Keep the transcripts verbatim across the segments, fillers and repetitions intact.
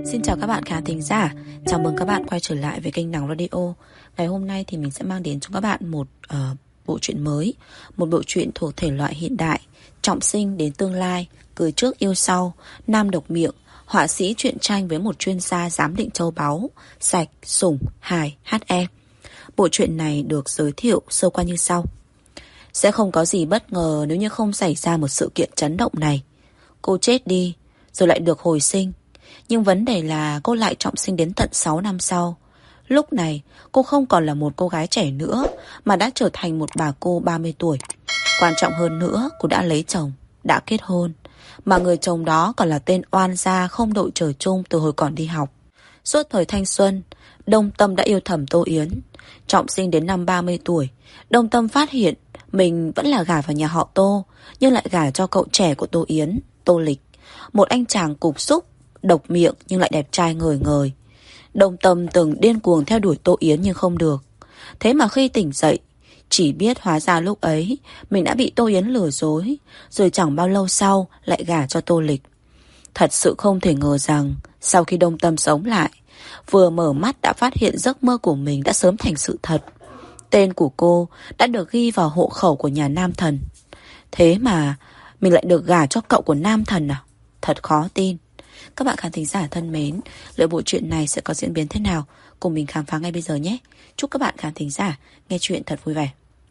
Xin chào các bạn khán thính giả. Chào mừng các bạn quay trở lại với kênh Nàng Radio. Ngày hôm nay thì mình sẽ mang đến cho các bạn một uh, bộ truyện mới. Một bộ truyện thuộc thể loại hiện đại, trọng sinh đến tương lai, cười trước yêu sau, nam độc miệng, họa sĩ truyện tranh với một chuyên gia giám định châu báu, sạch, sủng, hài, hát e. Bộ truyện này được giới thiệu sơ qua như sau. Sẽ không có gì bất ngờ nếu như không xảy ra một sự kiện chấn động này. Cô chết đi, rồi lại được hồi sinh. Nhưng vấn đề là cô lại trọng sinh đến tận sáu năm sau. Lúc này cô không còn là một cô gái trẻ nữa, mà đã trở thành một bà cô ba mươi tuổi. Quan trọng hơn nữa, cô đã lấy chồng, đã kết hôn. Mà người chồng đó còn là tên oan gia không đội trời chung từ hồi còn đi học. Suốt thời thanh xuân, Đông Tâm đã yêu thầm Tô Yến. Trọng sinh đến năm ba mươi tuổi, Đông Tâm phát hiện mình vẫn là gả vào nhà họ Tô, nhưng lại gả cho cậu trẻ của Tô Yến, Tô Lịch. Một anh chàng cục xúc, độc miệng nhưng lại đẹp trai ngời ngời. Đông Tâm từng điên cuồng theo đuổi Tô Yến nhưng không được. Thế mà khi tỉnh dậy, chỉ biết hóa ra lúc ấy mình đã bị Tô Yến lừa dối, rồi chẳng bao lâu sau lại gả cho Tô Lịch. Thật sự không thể ngờ rằng sau khi Đông Tâm sống lại, vừa mở mắt đã phát hiện giấc mơ của mình đã sớm thành sự thật. Tên của cô đã được ghi vào hộ khẩu của nhà Nam Thần. Thế mà mình lại được gả cho cậu của Nam Thần à? Thật khó tin. Các bạn khán thính giả thân mến, liệu bộ truyện này sẽ có diễn biến thế nào? Cùng mình khám phá ngay bây giờ nhé. Chúc các bạn khán thính giả nghe chuyện thật vui vẻ.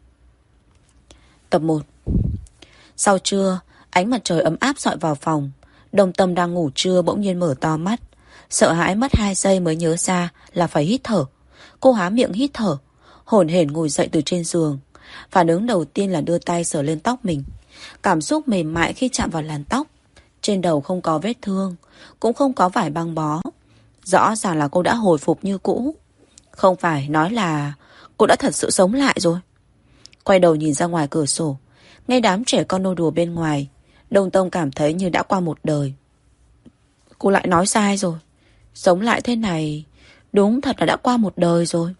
Tập một. Sau trưa, ánh mặt trời ấm áp dọi vào phòng. Đông Tâm đang ngủ trưa bỗng nhiên mở to mắt. Sợ hãi mất hai giây mới nhớ ra là phải hít thở. Cô há miệng hít thở, hổn hển ngồi dậy từ trên giường. Phản ứng đầu tiên là đưa tay sờ lên tóc mình. Cảm xúc mềm mại khi chạm vào làn tóc. Trên đầu không có vết thương, cũng không có vải băng bó. Rõ ràng là cô đã hồi phục như cũ. Không phải nói là cô đã thật sự sống lại rồi. Quay đầu nhìn ra ngoài cửa sổ, nghe đám trẻ con nô đùa bên ngoài. Đông Tâm cảm thấy như đã qua một đời. Cô lại nói sai rồi. Sống lại thế này đúng thật là đã qua một đời rồi.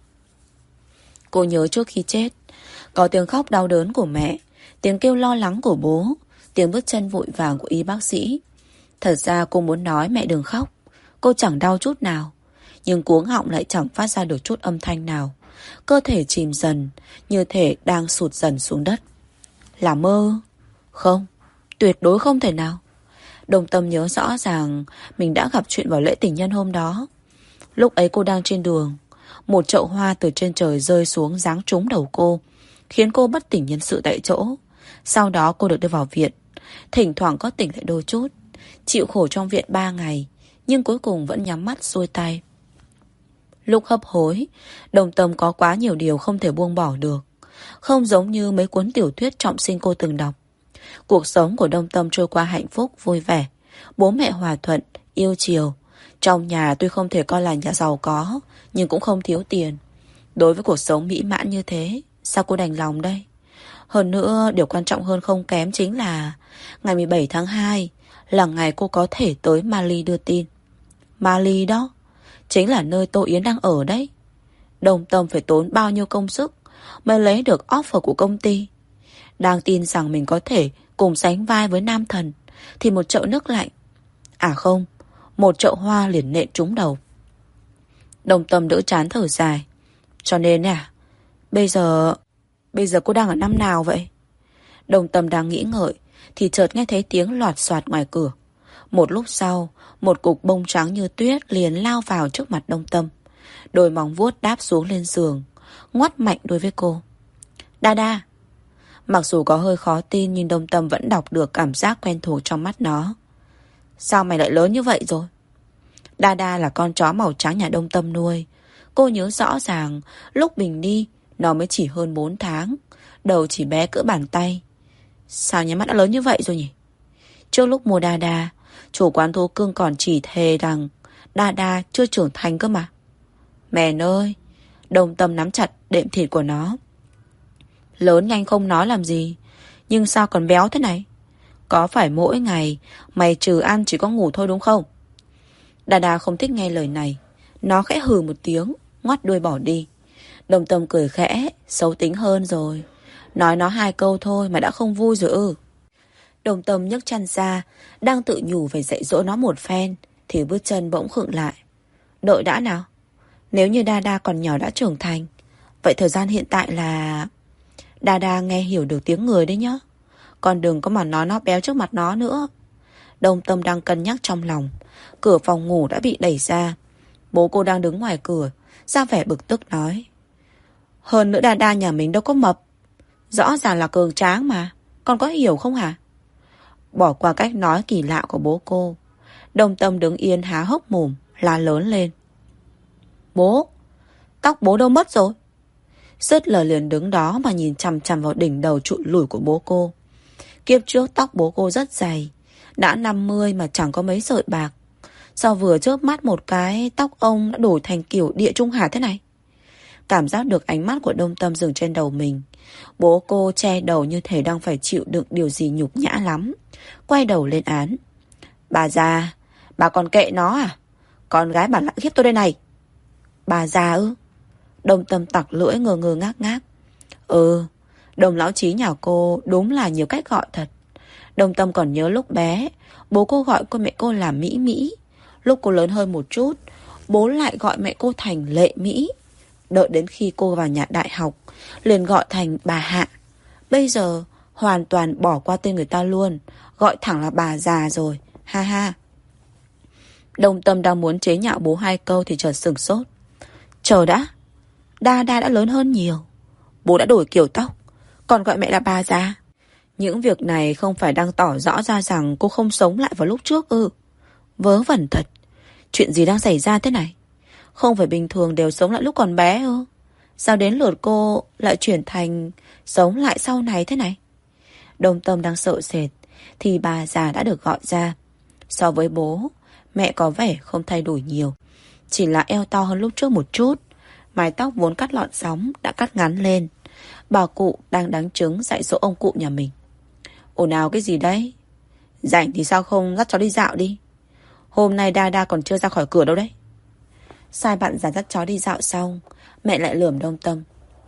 Cô nhớ trước khi chết, có tiếng khóc đau đớn của mẹ, tiếng kêu lo lắng của bố, tiếng bước chân vội vàng của y bác sĩ. Thật ra cô muốn nói mẹ đừng khóc, cô chẳng đau chút nào. Nhưng cuống họng lại chẳng phát ra được chút âm thanh nào. Cơ thể chìm dần, như thể đang sụt dần xuống đất. Là mơ? Không, tuyệt đối không thể nào. Đông Tâm nhớ rõ ràng mình đã gặp chuyện vào lễ tình nhân hôm đó. Lúc ấy cô đang trên đường, một chậu hoa từ trên trời rơi xuống giáng trúng đầu cô, khiến cô bất tỉnh nhân sự tại chỗ. Sau đó cô được đưa vào viện. Thỉnh thoảng có tỉnh lại đôi chút. Chịu khổ trong viện ba ngày, nhưng cuối cùng vẫn nhắm mắt xuôi tay. Lúc hấp hối, Đông Tâm có quá nhiều điều không thể buông bỏ được. Không giống như mấy cuốn tiểu thuyết trọng sinh cô từng đọc. Cuộc sống của Đông Tâm trôi qua hạnh phúc, vui vẻ. Bố mẹ hòa thuận, yêu chiều. Trong nhà tuy không thể coi là nhà giàu có, nhưng cũng không thiếu tiền. Đối với cuộc sống mỹ mãn như thế, sao cô đành lòng đây? Hơn nữa, điều quan trọng hơn không kém chính là ngày mười bảy tháng hai là ngày cô có thể tới Mali đưa tin. Mali đó, chính là nơi Tô Yến đang ở đấy. Đông Tâm phải tốn bao nhiêu công sức mới lấy được offer của công ty. Đang tin rằng mình có thể cùng sánh vai với Nam Thần, thì một chậu nước lạnh, à không, một chậu hoa liền nện trúng đầu. Đông Tâm đỡ chán thở dài. Cho nên à, bây giờ Bây giờ cô đang ở năm nào vậy? Đông Tâm đang nghĩ ngợi thì chợt nghe thấy tiếng loạt soạt ngoài cửa. Một lúc sau, một cục bông trắng như tuyết liền lao vào trước mặt Đông Tâm. Đôi móng vuốt đáp xuống lên giường, ngoắt mạnh đối với cô. Đa Đa. Mặc dù có hơi khó tin, nhưng Đông Tâm vẫn đọc được cảm giác quen thuộc trong mắt nó. Sao mày lại lớn như vậy rồi? Đa Đa là con chó màu trắng nhà Đông Tâm nuôi. Cô nhớ rõ ràng lúc mình đi, nó mới chỉ hơn bốn tháng, đầu chỉ bé cỡ bàn tay. Sao nhà mắt đã lớn như vậy rồi nhỉ? Trước lúc mua Đa Đa, chủ quán thú cưng còn chỉ thề rằng Đa Đa chưa trưởng thành cơ mà. Mẹ ơi! Đông Tâm nắm chặt đệm thịt của nó. Lớn nhanh không nói làm gì, nhưng sao còn béo thế này? Có phải mỗi ngày mày trừ ăn chỉ có ngủ thôi đúng không? Đa Đa không thích nghe lời này. Nó khẽ hừ một tiếng, ngoắt đuôi bỏ đi. Đông Tâm cười khẽ, xấu tính hơn rồi. Nói nó hai câu thôi mà đã không vui rồi ư? Đông Tâm nhấc chăn ra, đang tự nhủ về dạy dỗ nó một phen, thì bước chân bỗng khựng lại. Đợi đã nào. Nếu như Đa Đa còn nhỏ đã trưởng thành, vậy thời gian hiện tại là... Đa Đa nghe hiểu được tiếng người đấy nhá. Còn đừng có mà nói nó béo trước mặt nó nữa. Đông Tâm đang cân nhắc trong lòng. Cửa phòng ngủ đã bị đẩy ra. Bố cô đang đứng ngoài cửa, ra vẻ bực tức nói: hơn nữa Đa Đa nhà mình đâu có mập, rõ ràng là cường tráng mà, con có hiểu không hả? Bỏ qua cách nói kỳ lạ của bố cô, Đông Tâm đứng yên há hốc mồm, la lớn lên: Bố, tóc bố đâu mất rồi? Dứt lời liền đứng đó mà nhìn chằm chằm vào đỉnh đầu trụi lủi của bố cô. Kiếp trước tóc bố cô rất dày, đã năm mươi mà chẳng có mấy sợi bạc. Sao vừa chớp mắt một cái, tóc ông đã đổi thành kiểu địa trung hải thế này? Cảm giác được ánh mắt của Đông Tâm dừng trên đầu mình. Bố cô che đầu như thể đang phải chịu đựng điều gì nhục nhã lắm. Quay đầu lên án: Bà già, bà còn kệ nó à? Con gái bà lại khiếp tôi đây này. Bà già ư? Đông Tâm tặc lưỡi ngơ ngơ ngác ngác. Ừ, Đồng lão trí nhà cô đúng là nhiều cách gọi thật. Đông Tâm còn nhớ lúc bé, bố cô gọi cô mẹ cô là Mỹ Mỹ. Lúc cô lớn hơn một chút, bố lại gọi mẹ cô thành Lệ Mỹ. Đợi đến khi cô vào nhà đại học, liền gọi thành bà Hạ. Bây giờ hoàn toàn bỏ qua tên người ta luôn, gọi thẳng là bà già rồi. Ha ha. Đông Tâm đang muốn chế nhạo bố hai câu thì chợt sửng sốt. Chờ đã, Đa Đa đã lớn hơn nhiều, bố đã đổi kiểu tóc, còn gọi mẹ là bà già. Những việc này không phải đang tỏ rõ ra rằng cô không sống lại vào lúc trước ư? Vớ vẩn thật. Chuyện gì đang xảy ra thế này? Không phải bình thường đều sống lại lúc còn bé ư? Sao đến lượt cô lại chuyển thành sống lại sau này thế này? Đông Tâm đang sợ sệt thì bà già đã được gọi ra. So với bố, mẹ có vẻ không thay đổi nhiều, chỉ là eo to hơn lúc trước một chút. Mái tóc vốn cắt lọn sóng đã cắt ngắn lên. Bà cụ đang đáng trứng dạy dỗ ông cụ nhà mình. Ồn ào cái gì đấy? Rảnh thì sao không dắt cháu đi dạo đi? Hôm nay Đa Đa còn chưa ra khỏi cửa đâu đấy. Sai bạn già dắt cháu đi dạo xong, mẹ lại lườm Đông Tâm.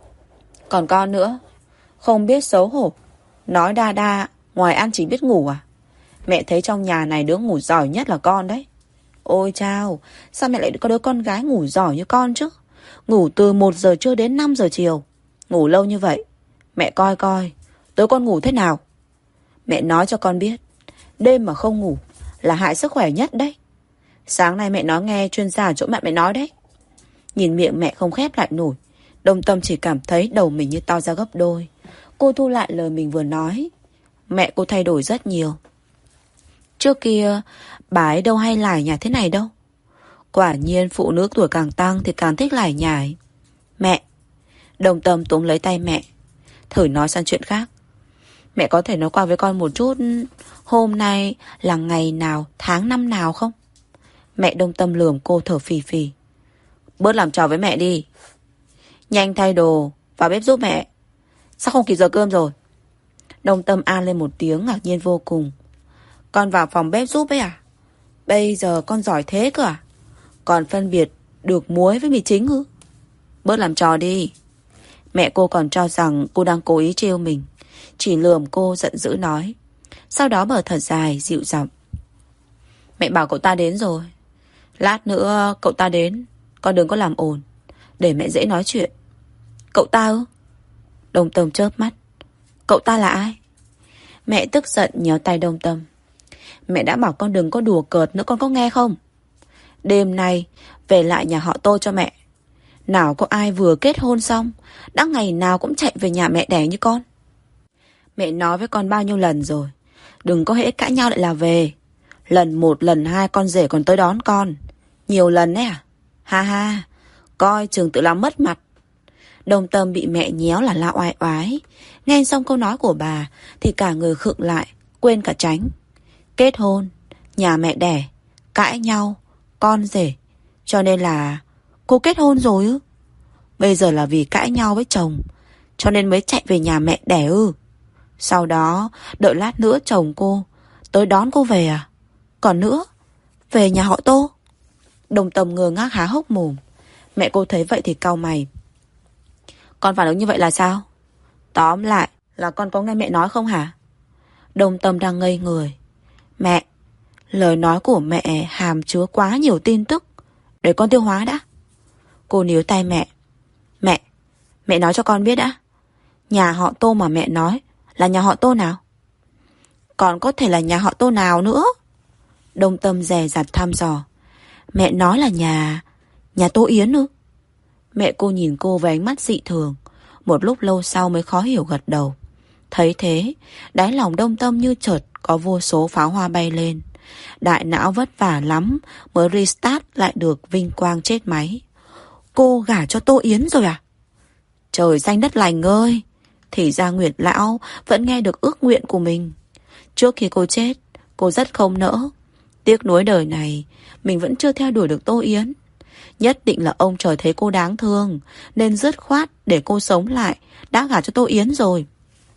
Còn con nữa, không biết xấu hổ, nói Đa Đa ngoài ăn chỉ biết ngủ à? Mẹ thấy trong nhà này đứa ngủ giỏi nhất là con đấy. Ôi chao, sao mẹ lại có đứa con gái ngủ giỏi như con chứ? Ngủ từ một giờ trưa đến năm giờ chiều. Ngủ lâu như vậy, mẹ coi coi tối con ngủ thế nào. Mẹ nói cho con biết, đêm mà không ngủ là hại sức khỏe nhất đấy. Sáng nay mẹ nói nghe chuyên gia ở chỗ mẹ mẹ nói đấy. Nhìn miệng mẹ không khép lại nổi, Đông Tâm chỉ cảm thấy đầu mình như to ra gấp đôi. Cô thu lại lời mình vừa nói. Mẹ cô thay đổi rất nhiều. Trước kia bà ấy đâu hay lải nhải thế này đâu. Quả nhiên phụ nữ tuổi càng tăng thì càng thích lải nhải. Mẹ. Đông Tâm túm lấy tay mẹ, thử nói sang chuyện khác. Mẹ có thể nói qua với con một chút, hôm nay là ngày nào, tháng năm nào không? Mẹ Đông Tâm lườm cô thở phì phì. Bớt làm trò với mẹ đi. Nhanh thay đồ, vào bếp giúp mẹ. Sao không kịp giờ cơm rồi? Đông Tâm an lên một tiếng ngạc nhiên vô cùng. Con vào phòng bếp giúp ấy à? Bây giờ con giỏi thế cơ à? Còn phân biệt được muối với mì chính ư? Bớt làm trò đi. Mẹ cô còn cho rằng cô đang cố ý trêu mình, chỉ lườm cô giận dữ nói. Sau đó bờ thở dài dịu giọng. Mẹ bảo cậu ta đến rồi. Lát nữa cậu ta đến, con đừng có làm ồn, để mẹ dễ nói chuyện. Cậu ta ư? Đông Tâm chớp mắt. Cậu ta là ai? Mẹ tức giận nhéo tay Đông Tâm. Mẹ đã bảo con đừng có đùa cợt nữa, con có nghe không? Đêm nay về lại nhà họ Tô cho mẹ. Nào có ai vừa kết hôn xong đã ngày nào cũng chạy về nhà mẹ đẻ như con. Mẹ nói với con bao nhiêu lần rồi, đừng có hễ cãi nhau lại là về. Lần một lần hai con rể còn tới đón con. Nhiều lần đấy à? Ha ha, coi chừng tự làm mất mặt. Đông Tâm bị mẹ nhéo là la oai oái. Nghe xong câu nói của bà thì cả người khựng lại, quên cả tránh. Kết hôn, nhà mẹ đẻ, cãi nhau, con rể. Cho nên là cô kết hôn rồi ư? Bây giờ là vì cãi nhau với chồng cho nên mới chạy về nhà mẹ đẻ ư? Sau đó đợi lát nữa chồng cô tới đón cô về à? Còn nữa, về nhà họ Tô? Đông Tâm ngơ ngác há hốc mồm. Mẹ cô thấy vậy thì cau mày. Con phản ứng như vậy là sao? Tóm lại là con có nghe mẹ nói không hả? Đông Tâm đang ngây người. Mẹ, Lời nói của mẹ hàm chứa quá nhiều tin tức. Để con tiêu hóa đã. Cô níu tay mẹ. Mẹ, mẹ nói cho con biết đã. Nhà họ Tô mà mẹ nói là nhà họ Tô nào? Còn có thể là nhà họ Tô nào nữa? Đông Tâm dè dặt thăm dò. Mẹ nói là nhà... Nhà Tô Yến ư? Mẹ cô nhìn cô với ánh mắt dị thường. Một lúc lâu sau mới khó hiểu gật đầu. Thấy thế, đáy lòng Đông Tâm như chợt có vô số pháo hoa bay lên. Đại não vất vả lắm mới restart lại được vinh quang chết máy. Cô gả cho Tô Yến rồi à? Trời xanh đất lành ơi! Thì ra Nguyệt Lão vẫn nghe được ước nguyện của mình. Trước khi cô chết, cô rất không nỡ. Tiếc nuối đời này, mình vẫn chưa theo đuổi được Tô Yến. Nhất định là ông trời thấy cô đáng thương, nên dứt khoát để cô sống lại, đã gả cho Tô Yến rồi.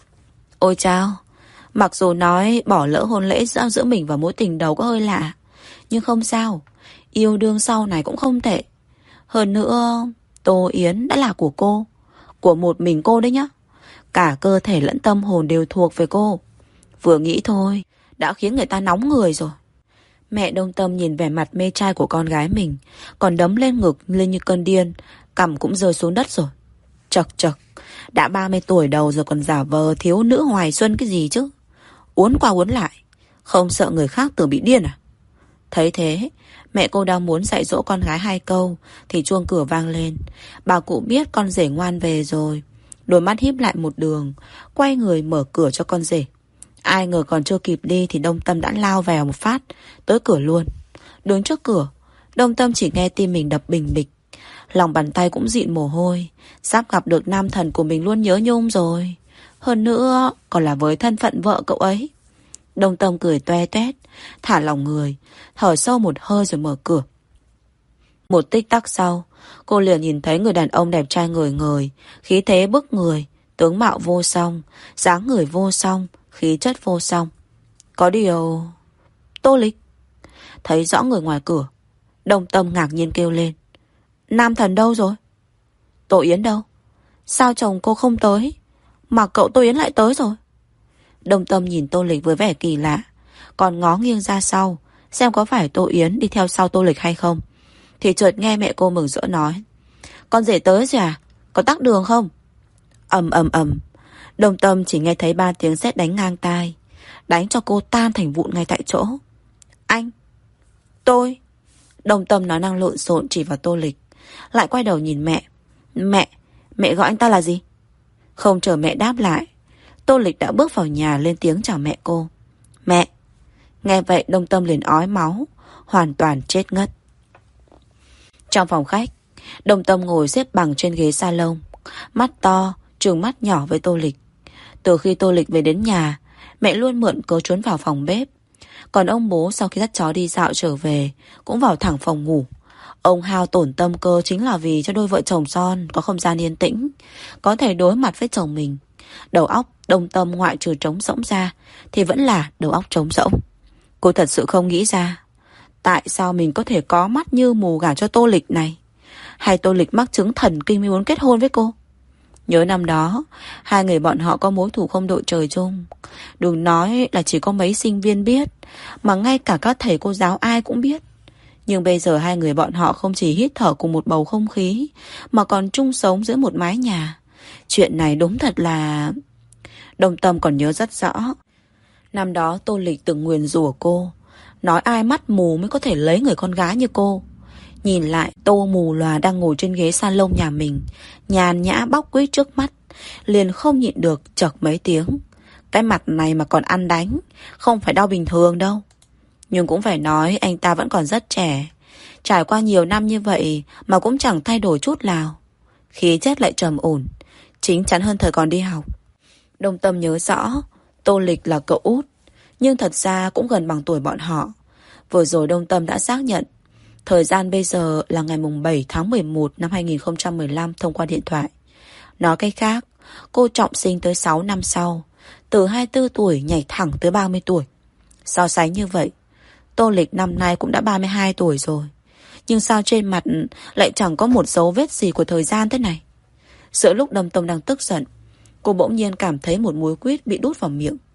Ôi chao! Mặc dù nói bỏ lỡ hôn lễ giữa, giữa mình và mối tình đầu có hơi lạ, nhưng không sao. Yêu đương sau này cũng không tệ. Hơn nữa, Tô Yến đã là của cô, của một mình cô đấy nhá. Cả cơ thể lẫn tâm hồn đều thuộc về cô. Vừa nghĩ thôi đã khiến người ta nóng người rồi. Mẹ Đông Tâm nhìn vẻ mặt mê trai của con gái mình, còn đấm lên ngực lên như cơn điên, cằm cũng rơi xuống đất rồi. Chật chật, đã ba mươi tuổi đầu rồi còn giả vờ thiếu nữ hoài xuân cái gì chứ. Uốn qua uốn lại, không sợ người khác tưởng bị điên à? Thấy thế, mẹ cô đang muốn dạy dỗ con gái hai câu thì chuông cửa vang lên. Bà cụ biết con rể ngoan về rồi, đôi mắt híp lại một đường, quay người mở cửa cho con rể. Ai ngờ còn chưa kịp đi thì Đông Tâm đã lao vào một phát tới cửa luôn. Đứng trước cửa, Đông Tâm chỉ nghe tim mình đập bình bịch, lòng bàn tay cũng dịn mồ hôi. Sắp gặp được nam thần của mình luôn nhớ nhung rồi. Hơn nữa còn là với thân phận vợ cậu ấy. Đông Tâm cười toe toét, thả lỏng người, thở sâu một hơi rồi mở cửa. Một tích tắc sau, cô liền nhìn thấy người đàn ông đẹp trai ngời ngời, khí thế bức người, tướng mạo vô song, dáng người vô song, khí chất vô song. Có điều... Tô Lịch. Thấy rõ người ngoài cửa, Đông Tâm ngạc nhiên kêu lên. Nam thần đâu rồi? Tô Yến đâu? Sao chồng cô không tới, mà cậu Tô Yến lại tới rồi? Đông Tâm nhìn Tô Lịch với vẻ kỳ lạ, còn ngó nghiêng ra sau xem có phải Tô Yến đi theo sau Tô Lịch hay không, thì chợt nghe mẹ cô mừng rỡ nói. Con rể tới rồi à? Có tắc đường không? Ầm ầm ầm. Đông Tâm chỉ nghe thấy ba tiếng sét đánh ngang tai, đánh cho cô tan thành vụn ngay tại chỗ. Anh! Tôi! Đông Tâm nói năng lộn xộn chỉ vào Tô Lịch, lại quay đầu nhìn mẹ. Mẹ! Mẹ gọi anh ta là gì? Không chờ mẹ đáp lại, Tô Lịch đã bước vào nhà lên tiếng chào mẹ cô. Mẹ! Nghe vậy Đông Tâm liền ói máu, hoàn toàn chết ngất. Trong phòng khách, Đông Tâm ngồi xếp bằng trên ghế salon, mắt to, trừng mắt nhỏ với Tô Lịch. Từ khi Tô Lịch về đến nhà, mẹ luôn mượn cớ trốn vào phòng bếp. Còn ông bố sau khi dắt chó đi dạo trở về cũng vào thẳng phòng ngủ. Ông hao tổn tâm cơ chính là vì cho đôi vợ chồng son có không gian yên tĩnh, có thể đối mặt với chồng mình. Đầu óc Đông Tâm ngoại trừ trống rỗng ra thì vẫn là đầu óc trống rỗng. Cô thật sự không nghĩ ra tại sao mình có thể có mắt như mù gả cho Tô Lịch này. Hay Tô Lịch mắc chứng thần kinh mới muốn kết hôn với cô? Nhớ năm đó, hai người bọn họ có mối thù không đội trời chung. Đừng nói là chỉ có mấy sinh viên biết, mà ngay cả các thầy cô giáo ai cũng biết. Nhưng bây giờ hai người bọn họ không chỉ hít thở cùng một bầu không khí, mà còn chung sống dưới một mái nhà. Chuyện này đúng thật là... Đông Tâm còn nhớ rất rõ. Năm đó Tô Lịch từng nguyền rủa cô, nói ai mắt mù mới có thể lấy người con gái như cô. Nhìn lại Tô mù lòa đang ngồi trên ghế salon nhà mình, nhàn nhã bóc quýt trước mắt, liền không nhịn được chậc mấy tiếng. Cái mặt này mà còn ăn đánh, không phải đau bình thường đâu. Nhưng cũng phải nói anh ta vẫn còn rất trẻ, trải qua nhiều năm như vậy mà cũng chẳng thay đổi chút nào. Khí chất lại trầm ổn, chín chắn hơn thời còn đi học. Đông Tâm nhớ rõ Tô Lịch là cậu út, nhưng thật ra cũng gần bằng tuổi bọn họ. Vừa rồi Đông Tâm đã xác nhận thời gian bây giờ là ngày bảy tháng mười một năm hai nghìn không trăm mười lăm thông qua điện thoại. Nói cách khác, cô trọng sinh tới sáu năm sau, từ hai mươi tư tuổi nhảy thẳng tới ba mươi tuổi. So sánh như vậy, Tô Lịch năm nay cũng đã ba mươi hai tuổi rồi. Nhưng sao trên mặt lại chẳng có một dấu vết gì của thời gian thế này? Giữa lúc Đông Tâm đang tức giận, cô bỗng nhiên cảm thấy một muối quýt bị đút vào miệng.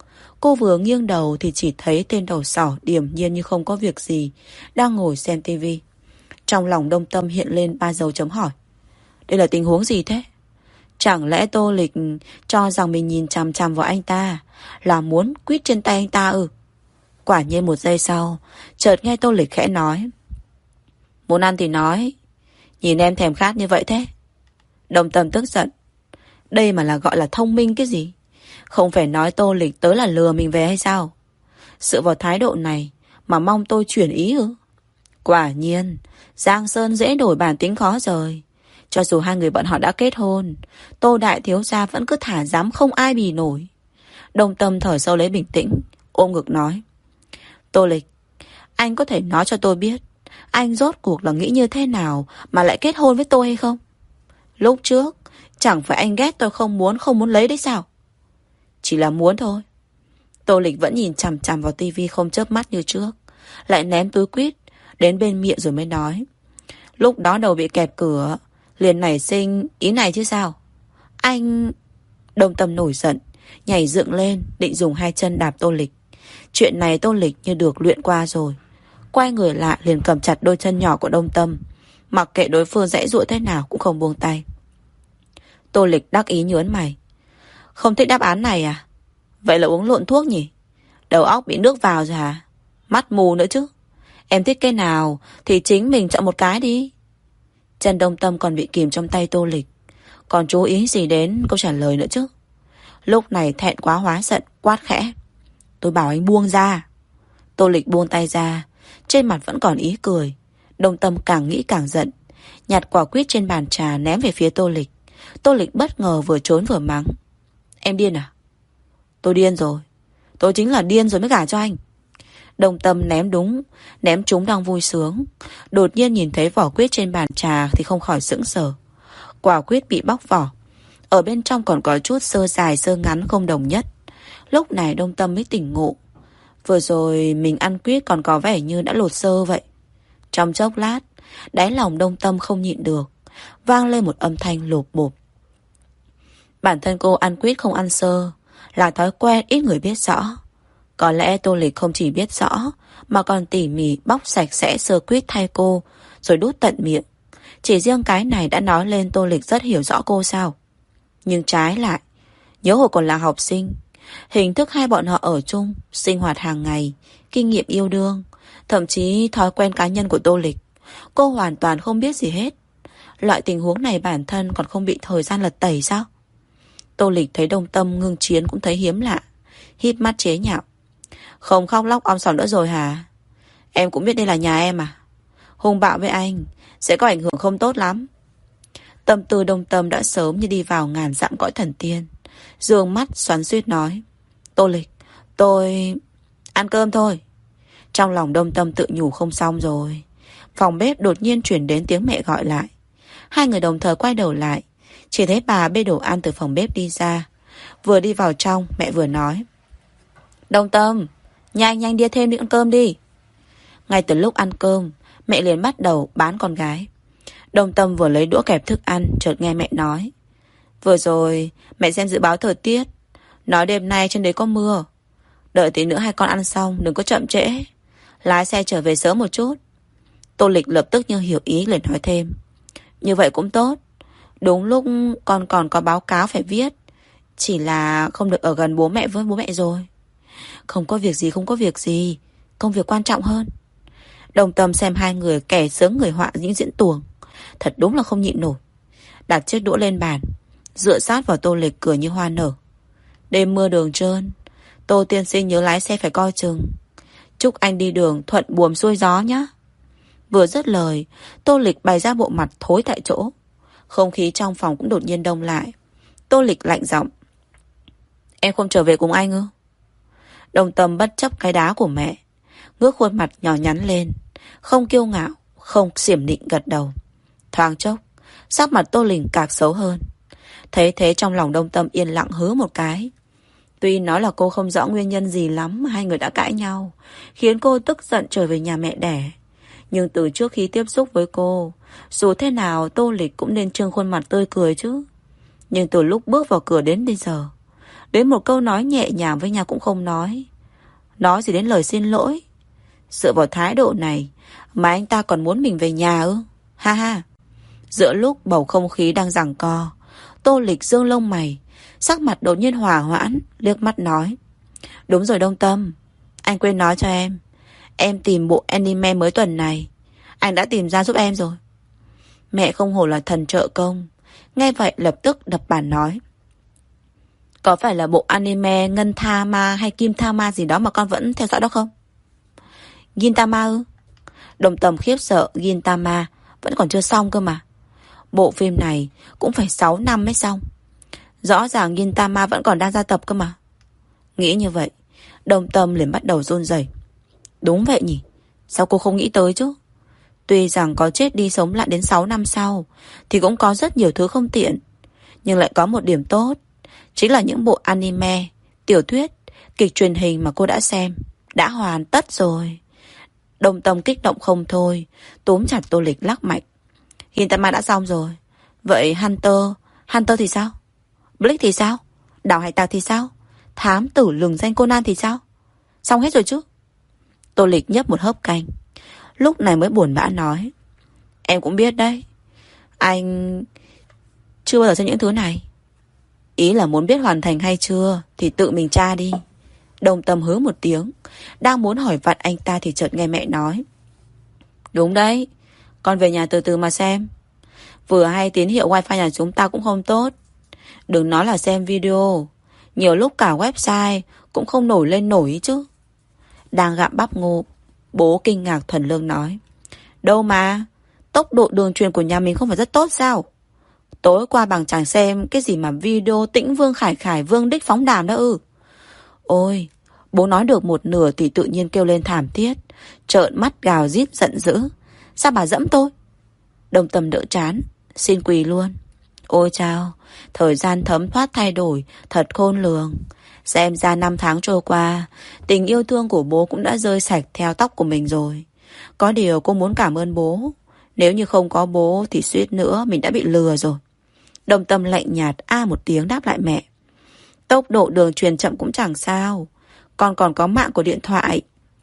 Cô vừa nghiêng đầu thì chỉ thấy tên đầu sỏ điềm nhiên như không có việc gì, đang ngồi xem tivi. Trong lòng Đông Tâm hiện lên ba dấu chấm hỏi. Đây là tình huống gì thế? Chẳng lẽ Tô Lịch cho rằng mình nhìn chằm chằm vào anh ta là muốn quýt trên tay anh ta ư? Quả nhiên một giây sau, chợt nghe Tô Lịch khẽ nói. Muốn ăn thì nói, nhìn em thèm khát như vậy thế. Đông Tâm tức giận. Đây mà là gọi là thông minh cái gì? Không phải nói Tô Lịch tới là lừa mình về hay sao? Sự vào thái độ này mà mong tôi chuyển ý ư? Quả nhiên, Giang Sơn dễ đổi bản tính khó rời. Cho dù hai người bọn họ đã kết hôn, Tô Đại Thiếu Gia vẫn cứ thả dám không ai bì nổi. Đông Tâm thở sâu lấy bình tĩnh, ôm ngực nói. Tô Lịch, anh có thể nói cho tôi biết, anh rốt cuộc là nghĩ như thế nào mà lại kết hôn với tôi hay không? Lúc trước, chẳng phải anh ghét tôi không muốn không muốn lấy đấy sao? Chỉ là muốn thôi. Tô Lịch vẫn nhìn chằm chằm vào tivi không chớp mắt như trước, lại ném túi quýt đến bên miệng rồi mới nói. Lúc đó đầu bị kẹp cửa, liền nảy sinh ý này chứ sao? Anh... Đông Tâm nổi giận, nhảy dựng lên, định dùng hai chân đạp Tô Lịch. Chuyện này Tô Lịch như được luyện qua rồi. Quay người lại liền cầm chặt đôi chân nhỏ của Đông Tâm, mặc kệ đối phương giãy giụa thế nào cũng không buông tay. Tô Lịch đắc ý nhớn mày. Không thích đáp án này à? Vậy là uống lộn thuốc nhỉ? Đầu óc bị nước vào rồi hả? Mắt mù nữa chứ. Em thích cái nào thì chính mình chọn một cái đi. Chân Đông Tâm còn bị kìm trong tay Tô Lịch, còn chú ý gì đến câu trả lời nữa chứ? Lúc này thẹn quá hóa giận, quát khẽ. Tôi bảo anh buông ra. Tô Lịch buông tay ra, trên mặt vẫn còn ý cười. Đông Tâm càng nghĩ càng giận, nhặt quả quýt trên bàn trà ném về phía Tô Lịch. Tô Lịch bất ngờ vừa trốn vừa mắng. Em điên à? Tôi điên rồi. Tôi chính là điên rồi mới gả cho anh. Đông Tâm ném đúng, ném trúng đang vui sướng. Đột nhiên nhìn thấy vỏ quýt trên bàn trà thì không khỏi sững sờ. Quả quýt bị bóc vỏ, ở bên trong còn có chút sơ dài sơ ngắn không đồng nhất. Lúc này Đông Tâm mới tỉnh ngộ. Vừa rồi mình ăn quýt còn có vẻ như đã lột sơ vậy. Trong chốc lát, đáy lòng Đông Tâm không nhịn được, vang lên một âm thanh lộp bộp. Bản thân cô ăn quýt không ăn sơ là thói quen ít người biết rõ. Có lẽ Tô Lịch không chỉ biết rõ mà còn tỉ mỉ bóc sạch sẽ sơ quýt thay cô, rồi đút tận miệng. Chỉ riêng cái này đã nói lên Tô Lịch rất hiểu rõ cô sao. Nhưng trái lại, nhớ hồi còn là học sinh, hình thức hai bọn họ ở chung, sinh hoạt hàng ngày, kinh nghiệm yêu đương, thậm chí thói quen cá nhân của Tô Lịch, cô hoàn toàn không biết gì hết. Loại tình huống này bản thân còn không bị thời gian lật tẩy sao? Tô Lịch thấy Đông Tâm ngưng chiến cũng thấy hiếm lạ, híp mắt chế nhạo. Không khóc lóc om sòm nữa rồi hả? Em cũng biết đây là nhà em à? Hung bạo với anh sẽ có ảnh hưởng không tốt lắm. Tâm tư Đông Tâm đã sớm như đi vào ngàn dặm cõi thần tiên. Dương mắt xoắn xuýt nói. Tô Lịch, tôi... ăn cơm thôi. Trong lòng Đông Tâm tự nhủ không xong rồi. Phòng bếp đột nhiên chuyển đến tiếng mẹ gọi lại. Hai người đồng thời quay đầu lại, chỉ thấy bà bê đồ ăn từ phòng bếp đi ra. Vừa đi vào trong, mẹ vừa nói. Đông Tâm, nhanh nhanh đi thêm đi ăn cơm đi. Ngay từ lúc ăn cơm, mẹ liền bắt đầu bán con gái. Đông Tâm vừa lấy đũa kẹp thức ăn, chợt nghe mẹ nói. Vừa rồi, mẹ xem dự báo thời tiết, nói đêm nay trên đấy có mưa. Đợi tí nữa hai con ăn xong, đừng có chậm trễ. Lái xe trở về sớm một chút. Tô Lịch lập tức như hiểu ý liền nói thêm. Như vậy cũng tốt. Đúng lúc con còn có báo cáo phải viết. Chỉ là không được ở gần bố mẹ với bố mẹ rồi. Không có việc gì, không có việc gì. Công việc quan trọng hơn. Đồng Tâm xem hai người kẻ sướng người họa những diễn tuồng, thật đúng là không nhịn nổi. Đặt chiếc đũa lên bàn, dựa sát vào Tô Lịch cười như hoa nở. Đêm mưa đường trơn, Tô tiên sinh nhớ lái xe phải coi chừng. Chúc anh đi đường thuận buồm xuôi gió nhé. Vừa dứt lời, Tô Lịch bày ra bộ mặt thối tại chỗ. Không khí trong phòng cũng đột nhiên đông lại. Tô Lịch lạnh giọng. Em không trở về cùng anh ư? Đồng Tâm bất chấp cái đá của mẹ, ngước khuôn mặt nhỏ nhắn lên, không kiêu ngạo, không xiểm nịnh gật đầu. Thoáng chốc, sắc mặt Tô Lịch càng xấu hơn. Thấy thế trong lòng Đông Tâm yên lặng hứ một cái. Tuy nói là cô không rõ nguyên nhân gì lắm mà hai người đã cãi nhau, khiến cô tức giận trở về nhà mẹ đẻ. Nhưng từ trước khi tiếp xúc với cô, dù thế nào Tô Lịch cũng nên trưng khuôn mặt tươi cười chứ. Nhưng từ lúc bước vào cửa đến bây giờ, Đến một câu nói nhẹ nhàng với nhau cũng không nói. Nói gì đến lời xin lỗi. Dựa vào thái độ này mà anh ta còn muốn mình về nhà ư? Ha ha. Giữa lúc bầu không khí đang giằng co, Tô Lịch dương lông mày, sắc mặt đột nhiên hòa hoãn, liếc mắt nói: Đúng rồi Đông Tâm, anh quên nói cho em. Em tìm bộ anime mới tuần này, anh đã tìm ra giúp em rồi. Mẹ không hổ là thần trợ công. Nghe vậy lập tức đập bàn nói: Có phải là bộ anime Ngân Tha Ma hay Kim Tha Ma gì đó mà con vẫn theo dõi đó không? Gintama ư? Đồng Tâm khiếp sợ. Gintama vẫn còn chưa xong cơ mà. Bộ phim này cũng phải sáu năm mới xong. Rõ ràng Gintama vẫn còn đang ra tập cơ mà. Nghĩ như vậy, Đồng Tâm liền bắt đầu run rẩy. Đúng vậy nhỉ, sao cô không nghĩ tới chứ? Tuy rằng có chết đi sống lại đến sáu năm sau thì cũng có rất nhiều thứ không tiện, nhưng lại có một điểm tốt, chính là những bộ anime, tiểu thuyết, kịch truyền hình mà cô đã xem đã hoàn tất rồi. Đồng Tâm kích động không thôi, túm chặt Tô Lịch lắc mạnh. Gintama đã xong rồi. Vậy Hunter, Hunter thì sao? Blake thì sao? Đảo hải tặc thì sao? Thám tử lừng danh Conan thì sao? Xong hết rồi chứ? Tô Lịch nhấp một hớp canh, lúc này mới buồn bã nói: Em cũng biết đấy, anh chưa bao giờ xem những thứ này. Ý là muốn biết hoàn thành hay chưa thì tự mình tra đi. Đồng Tâm hứ một tiếng, đang muốn hỏi vặn anh ta thì chợt nghe mẹ nói: Đúng đấy, con về nhà từ từ mà xem. Vừa hay tín hiệu wifi nhà chúng ta cũng không tốt. Đừng nói là xem video, nhiều lúc cả website cũng không nổi lên nổi chứ. Đang gặm bắp ngô, bố kinh ngạc thuần lương nói: Đâu mà, tốc độ đường truyền của nhà mình không phải rất tốt sao? Tối qua bằng chẳng xem cái gì mà video Tĩnh Vương Khải Khải Vương Đích phóng đàm đó ư? Ôi, bố nói được một nửa thì tự nhiên kêu lên thảm thiết, trợn mắt gào rít giận dữ. Sao bà dẫm tôi? Đồng Tâm đỡ chán, xin quỳ luôn. Ôi chao, thời gian thấm thoát thay đổi thật khôn lường. Xem ra năm tháng trôi qua, tình yêu thương của bố cũng đã rơi sạch theo tóc của mình rồi. Có điều cô muốn cảm ơn bố. Nếu như không có bố thì suýt nữa mình đã bị lừa rồi. Đồng Tâm lạnh nhạt a một tiếng đáp lại mẹ: Tốc độ đường truyền chậm cũng chẳng sao, con còn có mạng của điện thoại.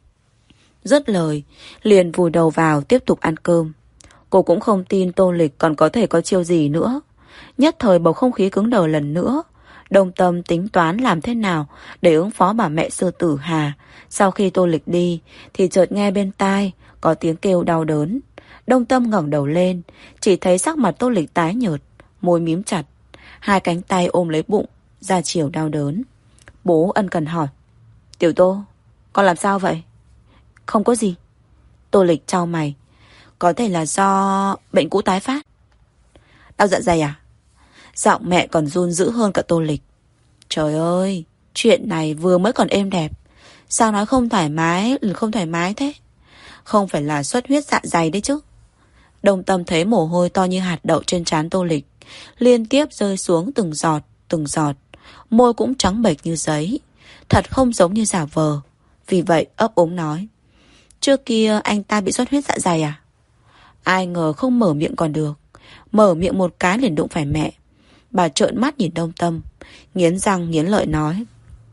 Dứt lời, liền vùi đầu vào tiếp tục ăn cơm. Cô cũng không tin Tô Lịch còn có thể có chiêu gì nữa. Nhất thời bầu không khí cứng đờ lần nữa. Đồng Tâm tính toán làm thế nào để ứng phó bà mẹ sư tử Hà. Sau khi Tô Lịch đi thì chợt nghe bên tai có tiếng kêu đau đớn. Đồng Tâm ngẩng đầu lên, chỉ thấy sắc mặt Tô Lịch tái nhợt, môi mím chặt, hai cánh tay ôm lấy bụng, ra chiều đau đớn. Bố ân cần hỏi: Tiểu Tô, con làm sao vậy? Không có gì. Tô Lịch chau mày: Có thể là do bệnh cũ tái phát. Đau dạ dày à? Giọng mẹ còn run dữ hơn cả Tô Lịch. Trời ơi, chuyện này vừa mới còn êm đẹp, sao nói không thoải mái không thoải mái thế? Không phải là xuất huyết dạ dày đấy chứ? Đồng Tâm thấy mồ hôi to như hạt đậu trên trán Tô Lịch liên tiếp rơi xuống từng giọt, từng giọt. Môi cũng trắng bệch như giấy, thật không giống như giả vờ. Vì vậy ấp úng nói: Trước kia anh ta bị xuất huyết dạ dày à? Ai ngờ không mở miệng còn được, mở miệng một cái liền đụng phải mẹ. Bà trợn mắt nhìn Đông Tâm, nghiến răng nghiến lợi nói: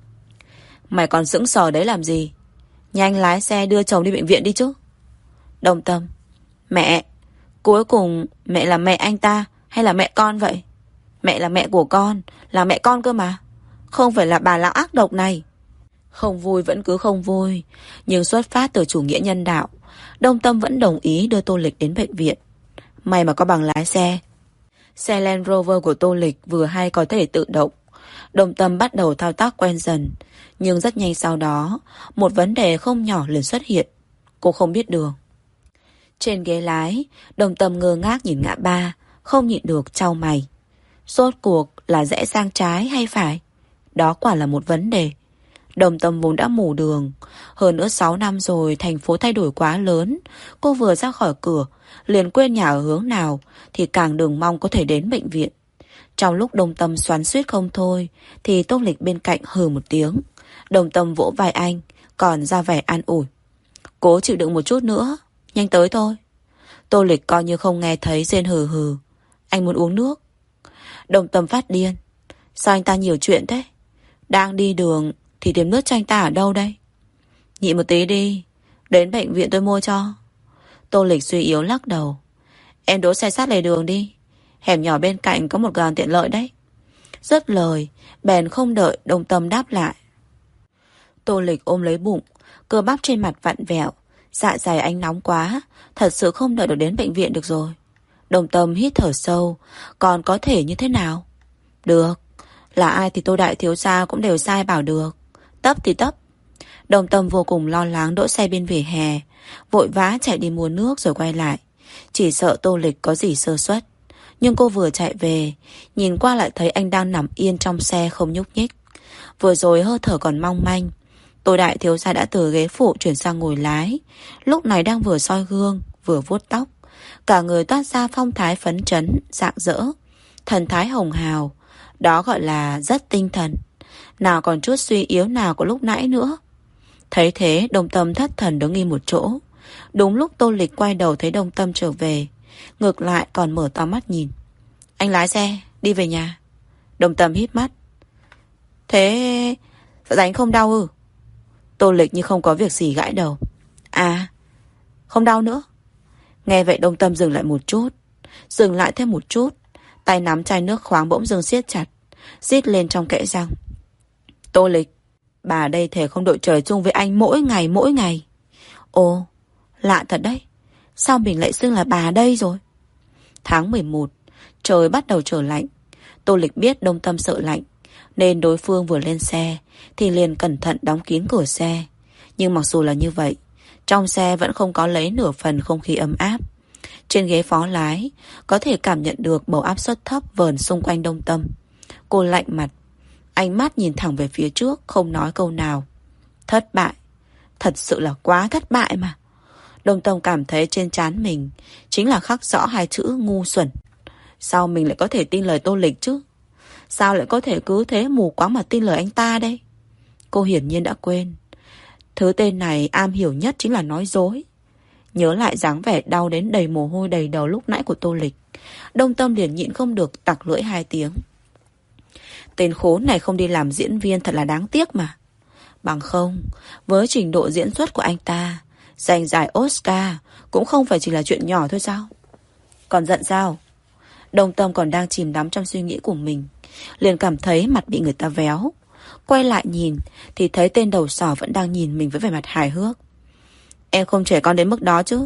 Mày còn sững sờ đấy làm gì? Nhanh lái xe đưa chồng đi bệnh viện đi chứ. Đông Tâm: Mẹ, cuối cùng mẹ là mẹ anh ta hay là mẹ con vậy? Mẹ là mẹ của con, là mẹ con cơ mà, không phải là bà lão ác độc này. Không vui vẫn cứ không vui, nhưng xuất phát từ chủ nghĩa nhân đạo, Đông Tâm vẫn đồng ý đưa Tô Lịch đến bệnh viện. May mà có bằng lái xe. Xe Land Rover của Tô Lịch vừa hay có thể tự động. Đồng Tâm bắt đầu thao tác quen dần, nhưng rất nhanh sau đó một vấn đề không nhỏ liền xuất hiện. Cô không biết đường. Trên ghế lái, Đồng Tâm ngơ ngác nhìn ngã ba, không nhịn được chau mày. Rốt cuộc là rẽ sang trái hay phải? Đó quả là một vấn đề. Đồng Tâm vốn đã mù đường, hơn nữa sáu năm rồi thành phố thay đổi quá lớn. Cô vừa ra khỏi cửa liền quên nhà ở hướng nào thì càng đừng mong có thể đến bệnh viện. Trong lúc Đồng Tâm xoắn xuýt không thôi thì Tô Lịch bên cạnh hừ một tiếng. Đồng Tâm vỗ vai anh, còn ra vẻ an ủi: Cố chịu đựng một chút nữa, nhanh tới thôi. Tô Lịch coi như không nghe thấy, rên hừ hừ: Anh muốn uống nước. Đồng Tâm phát điên: Sao anh ta nhiều chuyện thế? Đang đi đường thì tìm nước cho anh ta ở đâu đây? Nhịn một tí đi, đến bệnh viện tôi mua cho. Tô Lịch suy yếu lắc đầu. Em đỗ xe sát lề đường đi, hẻm nhỏ bên cạnh có một cửa hàng tiện lợi đấy. Dứt lời, bèn không đợi Đồng Tâm đáp lại. Tô Lịch ôm lấy bụng, cơ bắp trên mặt vặn vẹo. Dạ dày anh nóng quá, thật sự không đợi được đến bệnh viện được rồi. Đồng Tâm hít thở sâu. Còn có thể như thế nào? Được, là ai thì Tô đại thiếu gia cũng đều sai bảo được. Tấp thì tấp. Đồng Tâm vô cùng lo lắng đỗ xe bên vỉa hè, vội vã chạy đi mua nước rồi quay lại. Chỉ sợ Tô Lịch có gì sơ suất. Nhưng cô vừa chạy về, nhìn qua lại thấy anh đang nằm yên trong xe không nhúc nhích. Vừa rồi hơi thở còn mong manh. Tô đại thiếu gia đã từ ghế phụ chuyển sang ngồi lái, lúc này đang vừa soi gương vừa vuốt tóc. Cả người toát ra phong thái phấn chấn, rạng rỡ, thần thái hồng hào. Đó gọi là rất tinh thần, nào còn chút suy yếu nào của lúc nãy nữa. Thấy thế, Đồng Tâm thất thần đứng im một chỗ. Đúng lúc Tô Lịch quay đầu thấy Đồng Tâm trở về, ngược lại còn mở to mắt nhìn. Anh lái xe đi về nhà. Đồng Tâm híp mắt. Thế dạ dày anh không đau ư? Tô Lịch như không có việc gì gãi đầu. À, không đau nữa. Nghe vậy Đồng Tâm dừng lại một chút, dừng lại thêm một chút. Tay nắm chai nước khoáng bỗng dưng siết chặt, rít lên trong kẽ răng. Tô Lịch, bà đây thể không đội trời chung với anh mỗi ngày mỗi ngày. Ồ, lạ thật đấy. Sao mình lại xưng là bà đây rồi? Tháng mười một, trời bắt đầu trở lạnh. Tô Lịch biết Đồng Tâm sợ lạnh, nên đối phương vừa lên xe thì liền cẩn thận đóng kín cửa xe. Nhưng mặc dù là như vậy, trong xe vẫn không có lấy nửa phần không khí ấm áp. Trên ghế phó lái có thể cảm nhận được bầu áp suất thấp vờn xung quanh Đồng Tâm. Cô lạnh mặt, ánh mắt nhìn thẳng về phía trước, không nói câu nào. Thất bại, thật sự là quá thất bại mà. Đồng Tâm cảm thấy trên trán mình chính là khắc rõ hai chữ ngu xuẩn. Sao mình lại có thể tin lời Tô Lịch chứ? Sao lại có thể cứ thế mù quáng mà tin lời anh ta đây? Cô hiển nhiên đã quên, thứ tên này am hiểu nhất chính là nói dối. Nhớ lại dáng vẻ đau đến đầy mồ hôi đầy đầu lúc nãy của Tô Lịch, Đồng Tâm liền nhịn không được tặc lưỡi hai tiếng. Tên khốn này không đi làm diễn viên thật là đáng tiếc mà. Bằng không, với trình độ diễn xuất của anh ta, giành giải Oscar cũng không phải chỉ là chuyện nhỏ thôi sao? Còn giận sao? Đồng Tâm còn đang chìm đắm trong suy nghĩ của mình, liền cảm thấy mặt bị người ta véo. Quay lại nhìn thì thấy tên đầu sỏ vẫn đang nhìn mình với vẻ mặt hài hước. Em không trẻ con đến mức đó chứ?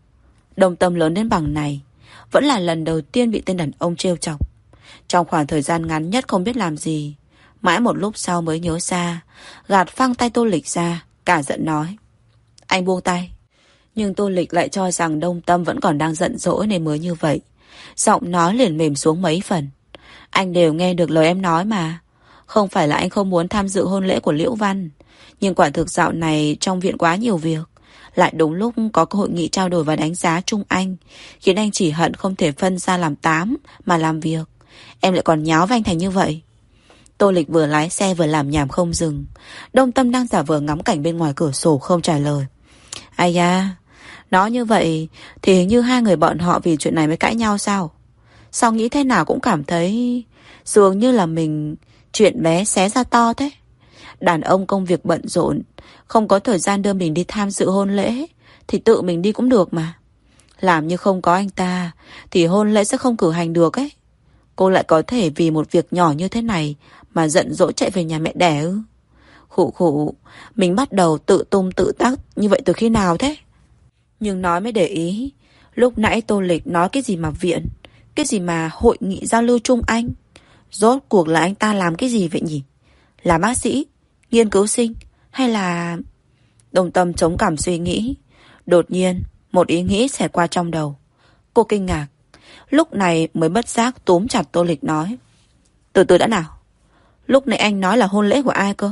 Đồng Tâm lớn đến bằng này, vẫn là lần đầu tiên bị tên đàn ông trêu chọc. Trong khoảng thời gian ngắn nhất không biết làm gì, mãi một lúc sau mới nhớ ra, gạt phăng tay Tô Lịch ra, cả giận nói. Anh buông tay. Nhưng Tô Lịch lại cho rằng Đồng Tâm vẫn còn đang giận dỗi nên mới như vậy. Giọng nói liền mềm xuống mấy phần. Anh đều nghe được lời em nói mà. Không phải là anh không muốn tham dự hôn lễ của Liễu Văn, nhưng quả thực dạo này trong viện quá nhiều việc, lại đúng lúc có hội nghị trao đổi và đánh giá Trung Anh, khiến anh chỉ hận không thể phân ra làm tám mà làm việc. Em lại còn nháo với anh thành như vậy. Tô Lịch vừa lái xe vừa làm nhảm không dừng. Đồng Tâm đang giả vờ ngắm cảnh bên ngoài cửa sổ không trả lời. Ai da, nói như vậy thì hình như hai người bọn họ vì chuyện này mới cãi nhau sao? Sao nghĩ thế nào cũng cảm thấy dường như là mình chuyện bé xé ra to thế. Đàn ông công việc bận rộn, không có thời gian đưa mình đi tham dự hôn lễ thì tự mình đi cũng được mà. Làm như không có anh ta thì hôn lễ sẽ không cử hành được ấy. Cô lại có thể vì một việc nhỏ như thế này mà giận dỗi chạy về nhà mẹ đẻ ư? Khụ khụ, mình bắt đầu tự tung tự tác như vậy từ khi nào thế? Nhưng nói mới để ý, lúc nãy Tô Lịch nói cái gì mà viện, cái gì mà hội nghị giao lưu Trung Anh. Rốt cuộc là anh ta làm cái gì vậy nhỉ? Là bác sĩ, nghiên cứu sinh hay là... Đồng Tâm chống cảm suy nghĩ. Đột nhiên một ý nghĩ xẹt qua trong đầu. Cô kinh ngạc, lúc này mới bất giác túm chặt Tô Lịch nói. Từ từ đã nào, lúc nãy anh nói là hôn lễ của ai cơ?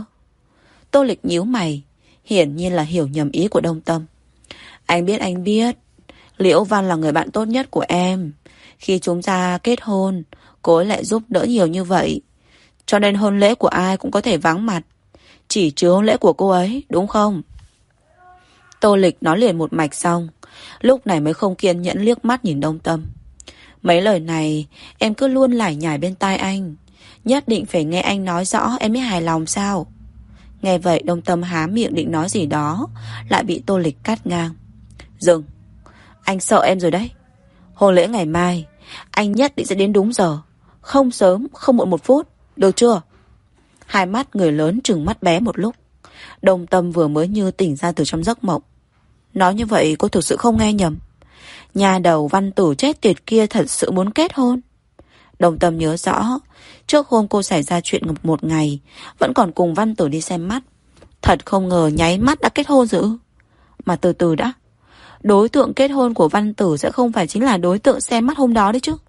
Tô Lịch nhíu mày, hiển nhiên là hiểu nhầm ý của Đồng Tâm. Anh biết anh biết, Liễu Văn là người bạn tốt nhất của em. Khi chúng ta kết hôn, cô ấy lại giúp đỡ nhiều như vậy, cho nên hôn lễ của ai cũng có thể vắng mặt, chỉ trừ hôn lễ của cô ấy, đúng không? Tô Lịch nói liền một mạch xong, lúc này mới không kiên nhẫn liếc mắt nhìn Đồng Tâm. Mấy lời này em cứ luôn lải nhải bên tai anh, Nhất định phải nghe anh nói rõ em mới hài lòng sao? Nghe vậy Đông Tâm há miệng định nói gì đó, lại bị Tô Lịch cắt ngang. Dừng, anh sợ em rồi đấy. Hôn lễ ngày mai anh nhất định sẽ đến đúng giờ, không sớm không muộn một phút, được chưa? Hai mắt người lớn trừng mắt bé một lúc. Đông Tâm vừa mới như tỉnh ra từ trong giấc mộng. Nói như vậy cô thực sự không nghe nhầm. Nhà đầu văn tử chết tiệt kia thật sự muốn kết hôn. Đông Tâm nhớ rõ, trước hôm cô xảy ra chuyện một ngày, vẫn còn cùng văn tử đi xem mắt. Thật không ngờ nháy mắt đã kết hôn rồi. Mà từ từ đã, đối tượng kết hôn của văn tử sẽ không phải chính là đối tượng xem mắt hôm đó đấy chứ.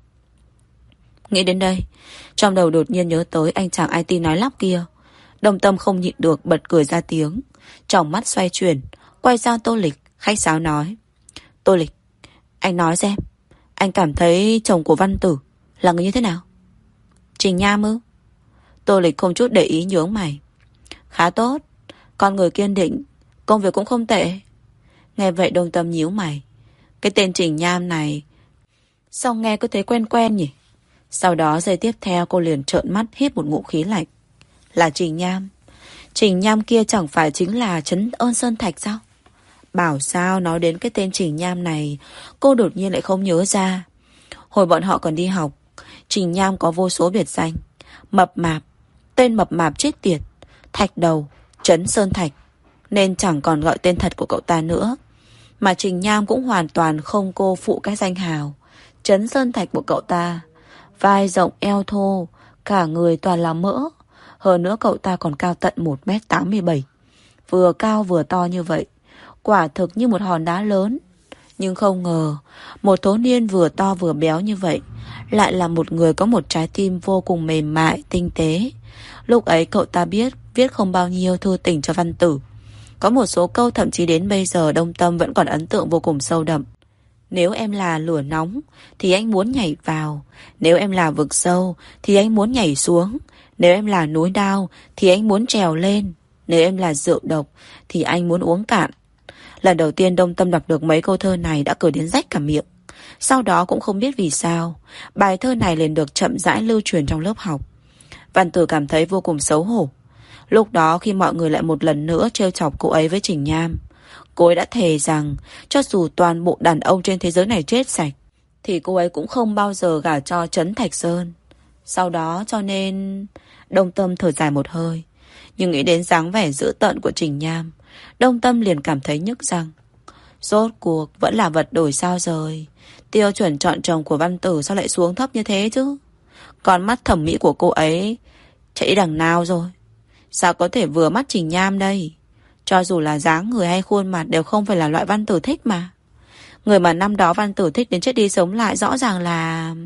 Nghĩ đến đây, trong đầu đột nhiên nhớ tới anh chàng i tê nói lắp kia. Đông Tâm không nhịn được bật cười ra tiếng, tròng mắt xoay chuyển, quay sang Tô Lịch, khách sáo nói. Tô Lịch, anh nói xem, anh cảm thấy chồng của văn tử là người như thế nào? Trình Nham ư? Tô Lịch không chút để ý nhướng mày. Khá tốt, con người kiên định, công việc cũng không tệ. Nghe vậy Đông Tâm nhíu mày. Cái tên Trình Nham này sao nghe cứ thấy quen quen nhỉ? Sau đó giây tiếp theo cô liền trợn mắt hít một ngụm khí lạnh. Là Trình Nham. Trình Nham kia chẳng phải chính là Trấn Ơn Sơn Thạch sao? Bảo sao nói đến cái tên Trình Nham này, cô đột nhiên lại không nhớ ra. Hồi bọn họ còn đi học, Trình Nham có vô số biệt danh. Mập mạp, tên mập mạp chết tiệt, Thạch Đầu, Trấn Sơn Thạch, nên chẳng còn gọi tên thật của cậu ta nữa. Mà Trình Nham cũng hoàn toàn không cô phụ cái danh hào Trấn Sơn Thạch của cậu ta. Vai rộng eo thô, cả người toàn là mỡ. Hơn nữa cậu ta còn cao tận một mét tám mươi bảy. Vừa cao vừa to như vậy, quả thực như một hòn đá lớn. Nhưng không ngờ, một thiếu niên vừa to vừa béo như vậy lại là một người có một trái tim vô cùng mềm mại, tinh tế. Lúc ấy cậu ta biết viết không bao nhiêu thư tình cho văn tử. Có một số câu thậm chí đến bây giờ Đông Tâm vẫn còn ấn tượng vô cùng sâu đậm. Nếu em là lửa nóng thì anh muốn nhảy vào. Nếu em là vực sâu thì anh muốn nhảy xuống. Nếu em là núi đao thì anh muốn trèo lên. Nếu em là rượu độc thì anh muốn uống cạn. Lần đầu tiên Đông Tâm đọc được mấy câu thơ này đã cười đến rách cả miệng. Sau đó cũng không biết vì sao, bài thơ này liền được chậm rãi lưu truyền trong lớp học. Văn Tử cảm thấy vô cùng xấu hổ. Lúc đó khi mọi người lại một lần nữa trêu chọc cô ấy với Trình Nham, cô ấy đã thề rằng cho dù toàn bộ đàn ông trên thế giới này chết sạch thì cô ấy cũng không bao giờ gả cho Trấn Thạch Sơn. Sau đó cho nên Đông Tâm thở dài một hơi. Nhưng nghĩ đến dáng vẻ dữ tợn của Trình Nham, Đông Tâm liền cảm thấy nhức răng. Rốt cuộc vẫn là vật đổi sao rồi. Tiêu chuẩn chọn chồng của Văn Tử sao lại xuống thấp như thế chứ? Con mắt thẩm mỹ của cô ấy chạy đi đằng nào rồi? Sao có thể vừa mắt Trình Nham đây? Cho dù là dáng người hay khuôn mặt đều không phải là loại Văn Tử thích mà. Người mà năm đó Văn Tử thích đến chết đi sống lại rõ ràng là...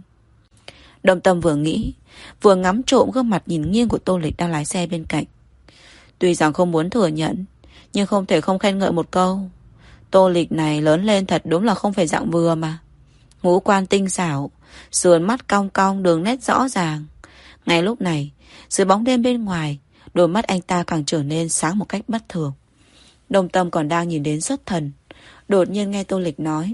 Đông Tâm vừa nghĩ, vừa ngắm trộm gương mặt nhìn nghiêng của Tô Lịch đang lái xe bên cạnh. Tuy rằng không muốn thừa nhận, nhưng không thể không khen ngợi một câu. Tô Lịch này lớn lên thật đúng là không phải dạng vừa mà. Ngũ quan tinh xảo, sườn mắt cong cong, đường nét rõ ràng. Ngay lúc này, dưới bóng đêm bên ngoài, đôi mắt anh ta càng trở nên sáng một cách bất thường. Đông Tâm còn đang nhìn đến xuất thần, đột nhiên nghe Tô Lịch nói: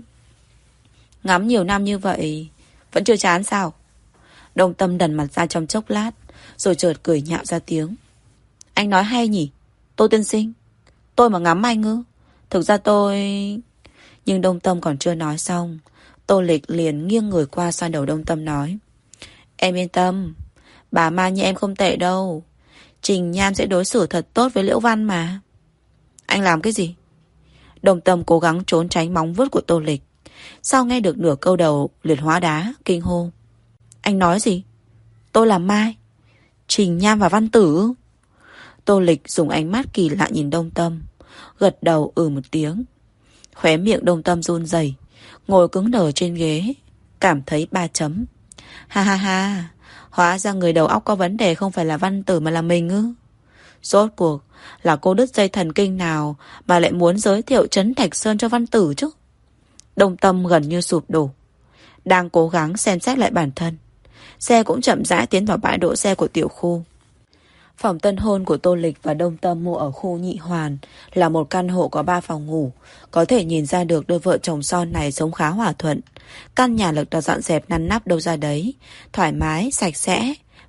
ngắm nhiều năm như vậy vẫn chưa chán sao? Đông Tâm đần mặt ra trong chốc lát, rồi chợt cười nhạo ra tiếng: anh nói hay nhỉ, Tô tiên sinh. Tôi mà ngắm anh ư? Thực ra tôi... Nhưng Đông Tâm còn chưa nói xong, Tô Lịch liền nghiêng người qua xoa đầu Đông Tâm nói: em yên tâm, bà Mai như em không tệ đâu. Trình Nham sẽ đối xử thật tốt với Liễu Văn mà. Anh làm cái gì? Đông Tâm cố gắng trốn tránh móng vuốt của Tô Lịch. Sau nghe được nửa câu đầu liền hóa đá, kinh hô: anh nói gì? Tôi là Mai? Trình Nham và Văn Tử? Tô Lịch dùng ánh mắt kỳ lạ nhìn Đông Tâm, gật đầu ừ một tiếng. Khóe miệng Đông Tâm run rẩy, ngồi cứng đờ trên ghế, cảm thấy ba chấm. Ha ha ha, hóa ra người đầu óc có vấn đề không phải là Văn Tử mà là mình ư? Rốt cuộc là cô đứt dây thần kinh nào mà lại muốn giới thiệu Trấn Thạch Sơn cho Văn Tử chứ? Đông Tâm gần như sụp đổ, đang cố gắng xem xét lại bản thân. Xe cũng chậm rãi tiến vào bãi đỗ xe của tiểu khu. Phòng tân hôn của Tô Lịch và Đông Tâm mua ở khu Nhị Hoàn là một căn hộ có ba phòng ngủ. Có thể nhìn ra được đôi vợ chồng son này sống khá hòa thuận. Căn nhà được dọn dẹp ngăn nắp đâu ra đấy, thoải mái, sạch sẽ.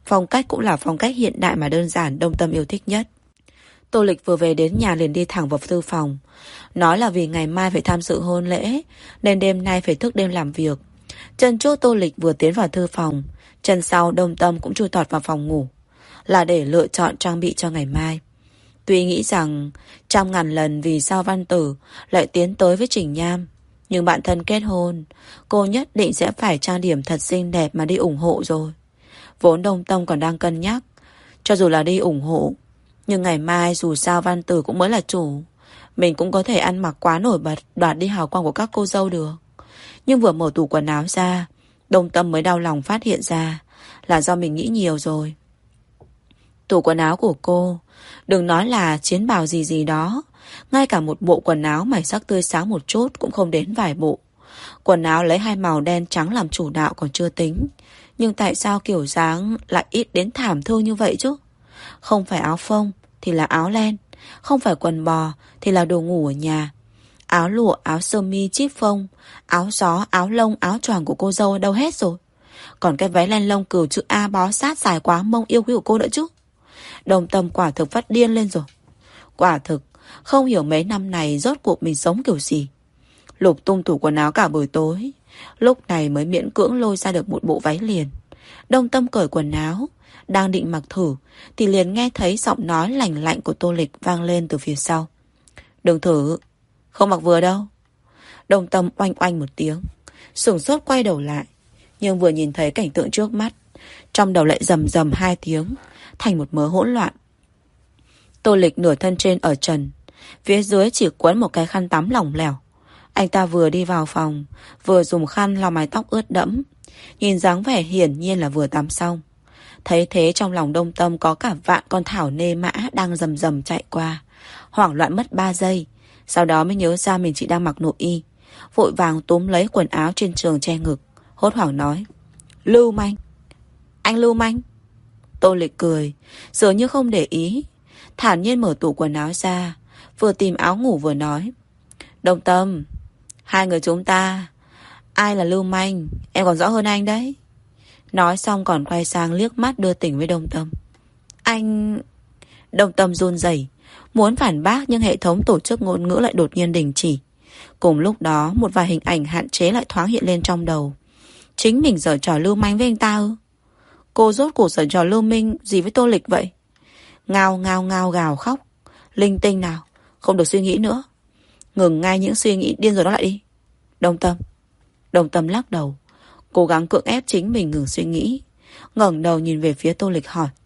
Phong cách cũng là phong cách hiện đại mà đơn giản Đông Tâm yêu thích nhất. Tô Lịch vừa về đến nhà liền đi thẳng vào thư phòng. Nói là vì ngày mai phải tham dự hôn lễ nên đêm nay phải thức đêm làm việc. Chân trước Tô Lịch vừa tiến vào thư phòng, chân sau Đông Tâm cũng chui tọt vào phòng ngủ, là để lựa chọn trang bị cho ngày mai. Tuy nghĩ rằng trăm ngàn lần vì sao Văn Tử lại tiến tới với Trình Nham, nhưng bạn thân kết hôn, cô nhất định sẽ phải trang điểm thật xinh đẹp mà đi ủng hộ rồi. Vốn Đông Tâm còn đang cân nhắc, cho dù là đi ủng hộ, nhưng ngày mai dù sao Văn Tử cũng mới là chủ, mình cũng có thể ăn mặc quá nổi bật đoạt đi hào quang của các cô dâu được. Nhưng vừa mở tủ quần áo ra, Đông Tâm mới đau lòng phát hiện ra là do mình nghĩ nhiều rồi. Tủ quần áo của cô, đừng nói là chiến bào gì gì đó, ngay cả một bộ quần áo màu sắc tươi sáng một chút cũng không đến vài bộ. Quần áo lấy hai màu đen trắng làm chủ đạo còn chưa tính, nhưng tại sao kiểu dáng lại ít đến thảm thương như vậy chứ? Không phải áo phông thì là áo len, không phải quần bò thì là đồ ngủ ở nhà. Áo lụa, áo sơ mi chip phông, áo gió, áo lông, áo choàng của cô dâu đâu hết rồi. Còn cái váy len lông cừu chữ A bó sát dài quá mông yêu quý của cô nữa chứ. Đồng Tâm quả thực phát điên lên rồi. Quả thực không hiểu mấy năm này rốt cuộc mình sống kiểu gì. Lục tung tủ quần áo cả buổi tối, lúc này mới miễn cưỡng lôi ra được một bộ váy liền. Đồng Tâm cởi quần áo, đang định mặc thử thì liền nghe thấy giọng nói lành lạnh của Tô Lịch vang lên từ phía sau. Đừng thử, không mặc vừa đâu. Đồng Tâm oanh oanh một tiếng, sửng sốt quay đầu lại, nhưng vừa nhìn thấy cảnh tượng trước mắt, trong đầu lại rầm rầm hai tiếng, thành một mớ hỗn loạn. Tô Lịch nửa thân trên ở trần, phía dưới chỉ quấn một cái khăn tắm lỏng lẻo. Anh ta vừa đi vào phòng, vừa dùng khăn lau mái tóc ướt đẫm, nhìn dáng vẻ hiển nhiên là vừa tắm xong. Thấy thế trong lòng Đông Tâm có cả vạn con thảo nê mã đang rầm rầm chạy qua, hoảng loạn mất ba giây, sau đó mới nhớ ra mình chỉ đang mặc nội y, vội vàng túm lấy quần áo trên giường che ngực, hốt hoảng nói: Lưu Manh, anh Lưu Manh. Tô Lịch cười, dường như không để ý, thản nhiên mở tủ quần áo ra, vừa tìm áo ngủ vừa nói: Đông Tâm, hai người chúng ta, ai là Lưu Manh, em còn rõ hơn anh đấy. Nói xong còn quay sang liếc mắt đưa tình với Đông Tâm. Anh... Đông Tâm run rẩy, muốn phản bác nhưng hệ thống tổ chức ngôn ngữ lại đột nhiên đình chỉ. Cùng lúc đó một vài hình ảnh hạn chế lại thoáng hiện lên trong đầu. Chính mình giở trò lưu manh với anh ta ư? Cô rốt cuộc giở trò lưu minh gì với Tô Lịch vậy? Ngao ngao ngao gào khóc. Linh tinh nào, không được suy nghĩ nữa. Ngừng ngay những suy nghĩ điên rồi đó lại đi. Đông Tâm. Đông Tâm lắc đầu, cố gắng cưỡng ép chính mình ngừng suy nghĩ, ngẩng đầu nhìn về phía Tô Lịch hỏi: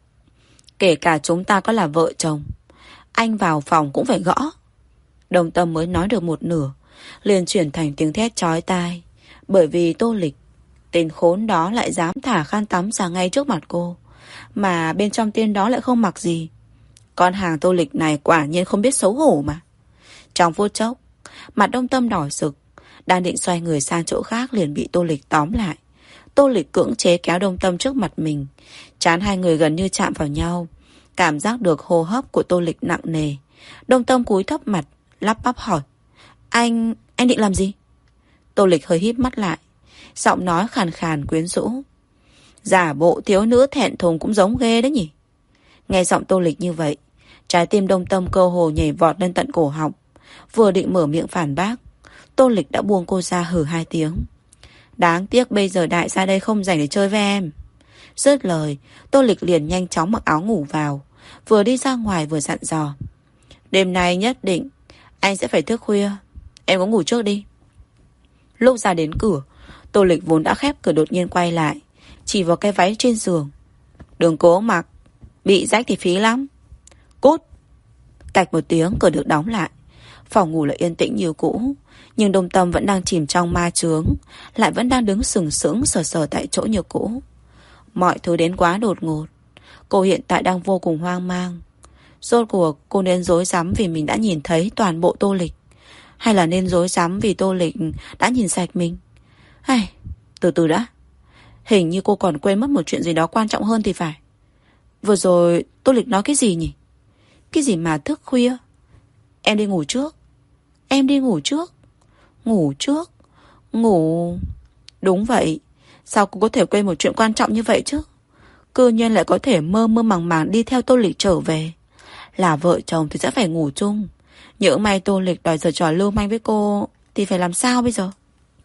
Kể cả chúng ta có là vợ chồng, anh vào phòng cũng phải gõ. Đông Tâm mới nói được một nửa, liền chuyển thành tiếng thét chói tai, bởi vì Tô Lịch, tên khốn đó lại dám thả khăn tắm ra ngay trước mặt cô, mà bên trong tên đó lại không mặc gì. Con hàng Tô Lịch này quả nhiên không biết xấu hổ mà. Trong phút chốc, mặt Đông Tâm đỏ rực, đang định xoay người sang chỗ khác liền bị Tô Lịch tóm lại. Tô Lịch cưỡng chế kéo Đông Tâm trước mặt mình, trán hai người gần như chạm vào nhau, cảm giác được hô hấp của Tô Lịch nặng nề. Đông Tâm cúi thấp mặt, lắp bắp hỏi: Anh... anh định làm gì? Tô Lịch hơi híp mắt lại, giọng nói khàn khàn quyến rũ: Giả bộ thiếu nữ thẹn thùng cũng giống ghê đấy nhỉ. Nghe giọng Tô Lịch như vậy, trái tim Đông Tâm cơ hồ nhảy vọt lên tận cổ họng. Vừa định mở miệng phản bác, Tô Lịch đã buông cô ra hừ hai tiếng: Đáng tiếc bây giờ đại gia đây không rảnh để chơi với em. Dứt lời, Tô Lịch liền nhanh chóng mặc áo ngủ vào, vừa đi ra ngoài vừa dặn dò: Đêm nay nhất định anh sẽ phải thức khuya, em có ngủ trước đi. Lúc ra đến cửa, Tô Lịch vốn đã khép cửa đột nhiên quay lại, chỉ vào cái váy trên giường: Đừng cố mặc, bị rách thì phí lắm. Cút. Cạch một tiếng cửa được đóng lại. Phòng ngủ lại yên tĩnh như cũ, nhưng Đông Tâm vẫn đang chìm trong ma chướng, lại vẫn đang đứng sừng sững sờ sờ tại chỗ như cũ. Mọi thứ đến quá đột ngột. Cô hiện tại đang vô cùng hoang mang. Rốt cuộc cô nên rối rắm vì mình đã nhìn thấy toàn bộ Tô Lịch, hay là nên rối rắm vì Tô Lịch đã nhìn sạch mình? Hay, từ từ đã. Hình như cô còn quên mất một chuyện gì đó quan trọng hơn thì phải. Vừa rồi Tô Lịch nói cái gì nhỉ? Cái gì mà thức khuya? Em đi ngủ trước. Em đi ngủ trước. Ngủ trước. Ngủ... Đúng vậy. Sao cô có thể quên một chuyện quan trọng như vậy chứ? cư nhiên lại có thể mơ mơ màng màng đi theo Tô Lịch trở về. Là vợ chồng thì sẽ phải ngủ chung. Nhỡ may Tô Lịch đòi giở trò lưu manh với cô thì phải làm sao bây giờ?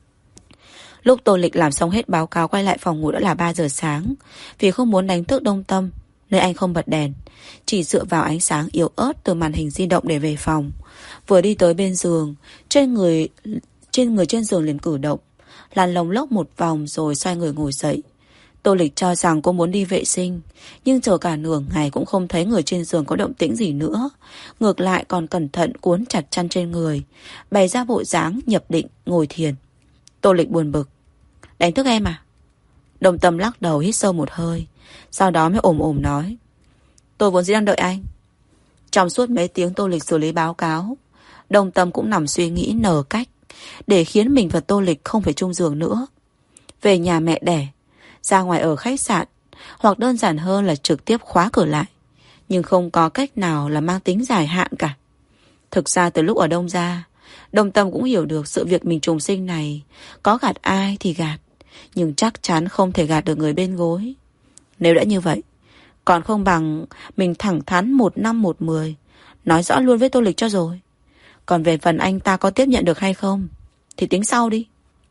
Lúc Tô Lịch làm xong hết báo cáo quay lại phòng ngủ đã là ba giờ sáng. Vì không muốn đánh thức Đông Tâm nên anh không bật đèn, chỉ dựa vào ánh sáng yếu ớt từ màn hình di động để về phòng. Vừa đi tới bên giường, trên người trên người trên giường liền cử động, lăn lông lốc một vòng rồi xoay người ngồi dậy. Tô Lịch cho rằng cô muốn đi vệ sinh, nhưng chờ cả nửa ngày cũng không thấy người trên giường có động tĩnh gì nữa. Ngược lại còn cẩn thận cuốn chặt chăn trên người, bày ra bộ dáng nhập định ngồi thiền. Tô Lịch buồn bực. Đánh thức em à? Đồng Tâm lắc đầu hít sâu một hơi, sau đó mới ồm ồm nói. Tôi vốn dĩ đang đợi anh. Trong suốt mấy tiếng Tô Lịch xử lý báo cáo, Đồng Tâm cũng nằm suy nghĩ nở cách để khiến mình và Tô Lịch không phải chung giường nữa. Về nhà mẹ đẻ, ra ngoài ở khách sạn, hoặc đơn giản hơn là trực tiếp khóa cửa lại. Nhưng không có cách nào là mang tính dài hạn cả. Thực ra từ lúc ở Đông ra, Đồng Tâm cũng hiểu được sự việc mình trùng sinh này có gạt ai thì gạt, nhưng chắc chắn không thể gạt được người bên gối. Nếu đã như vậy, còn không bằng mình thẳng thắn một năm một mười, nói rõ luôn với Tô Lịch cho rồi. Còn về phần anh ta có tiếp nhận được hay không thì tính sau đi.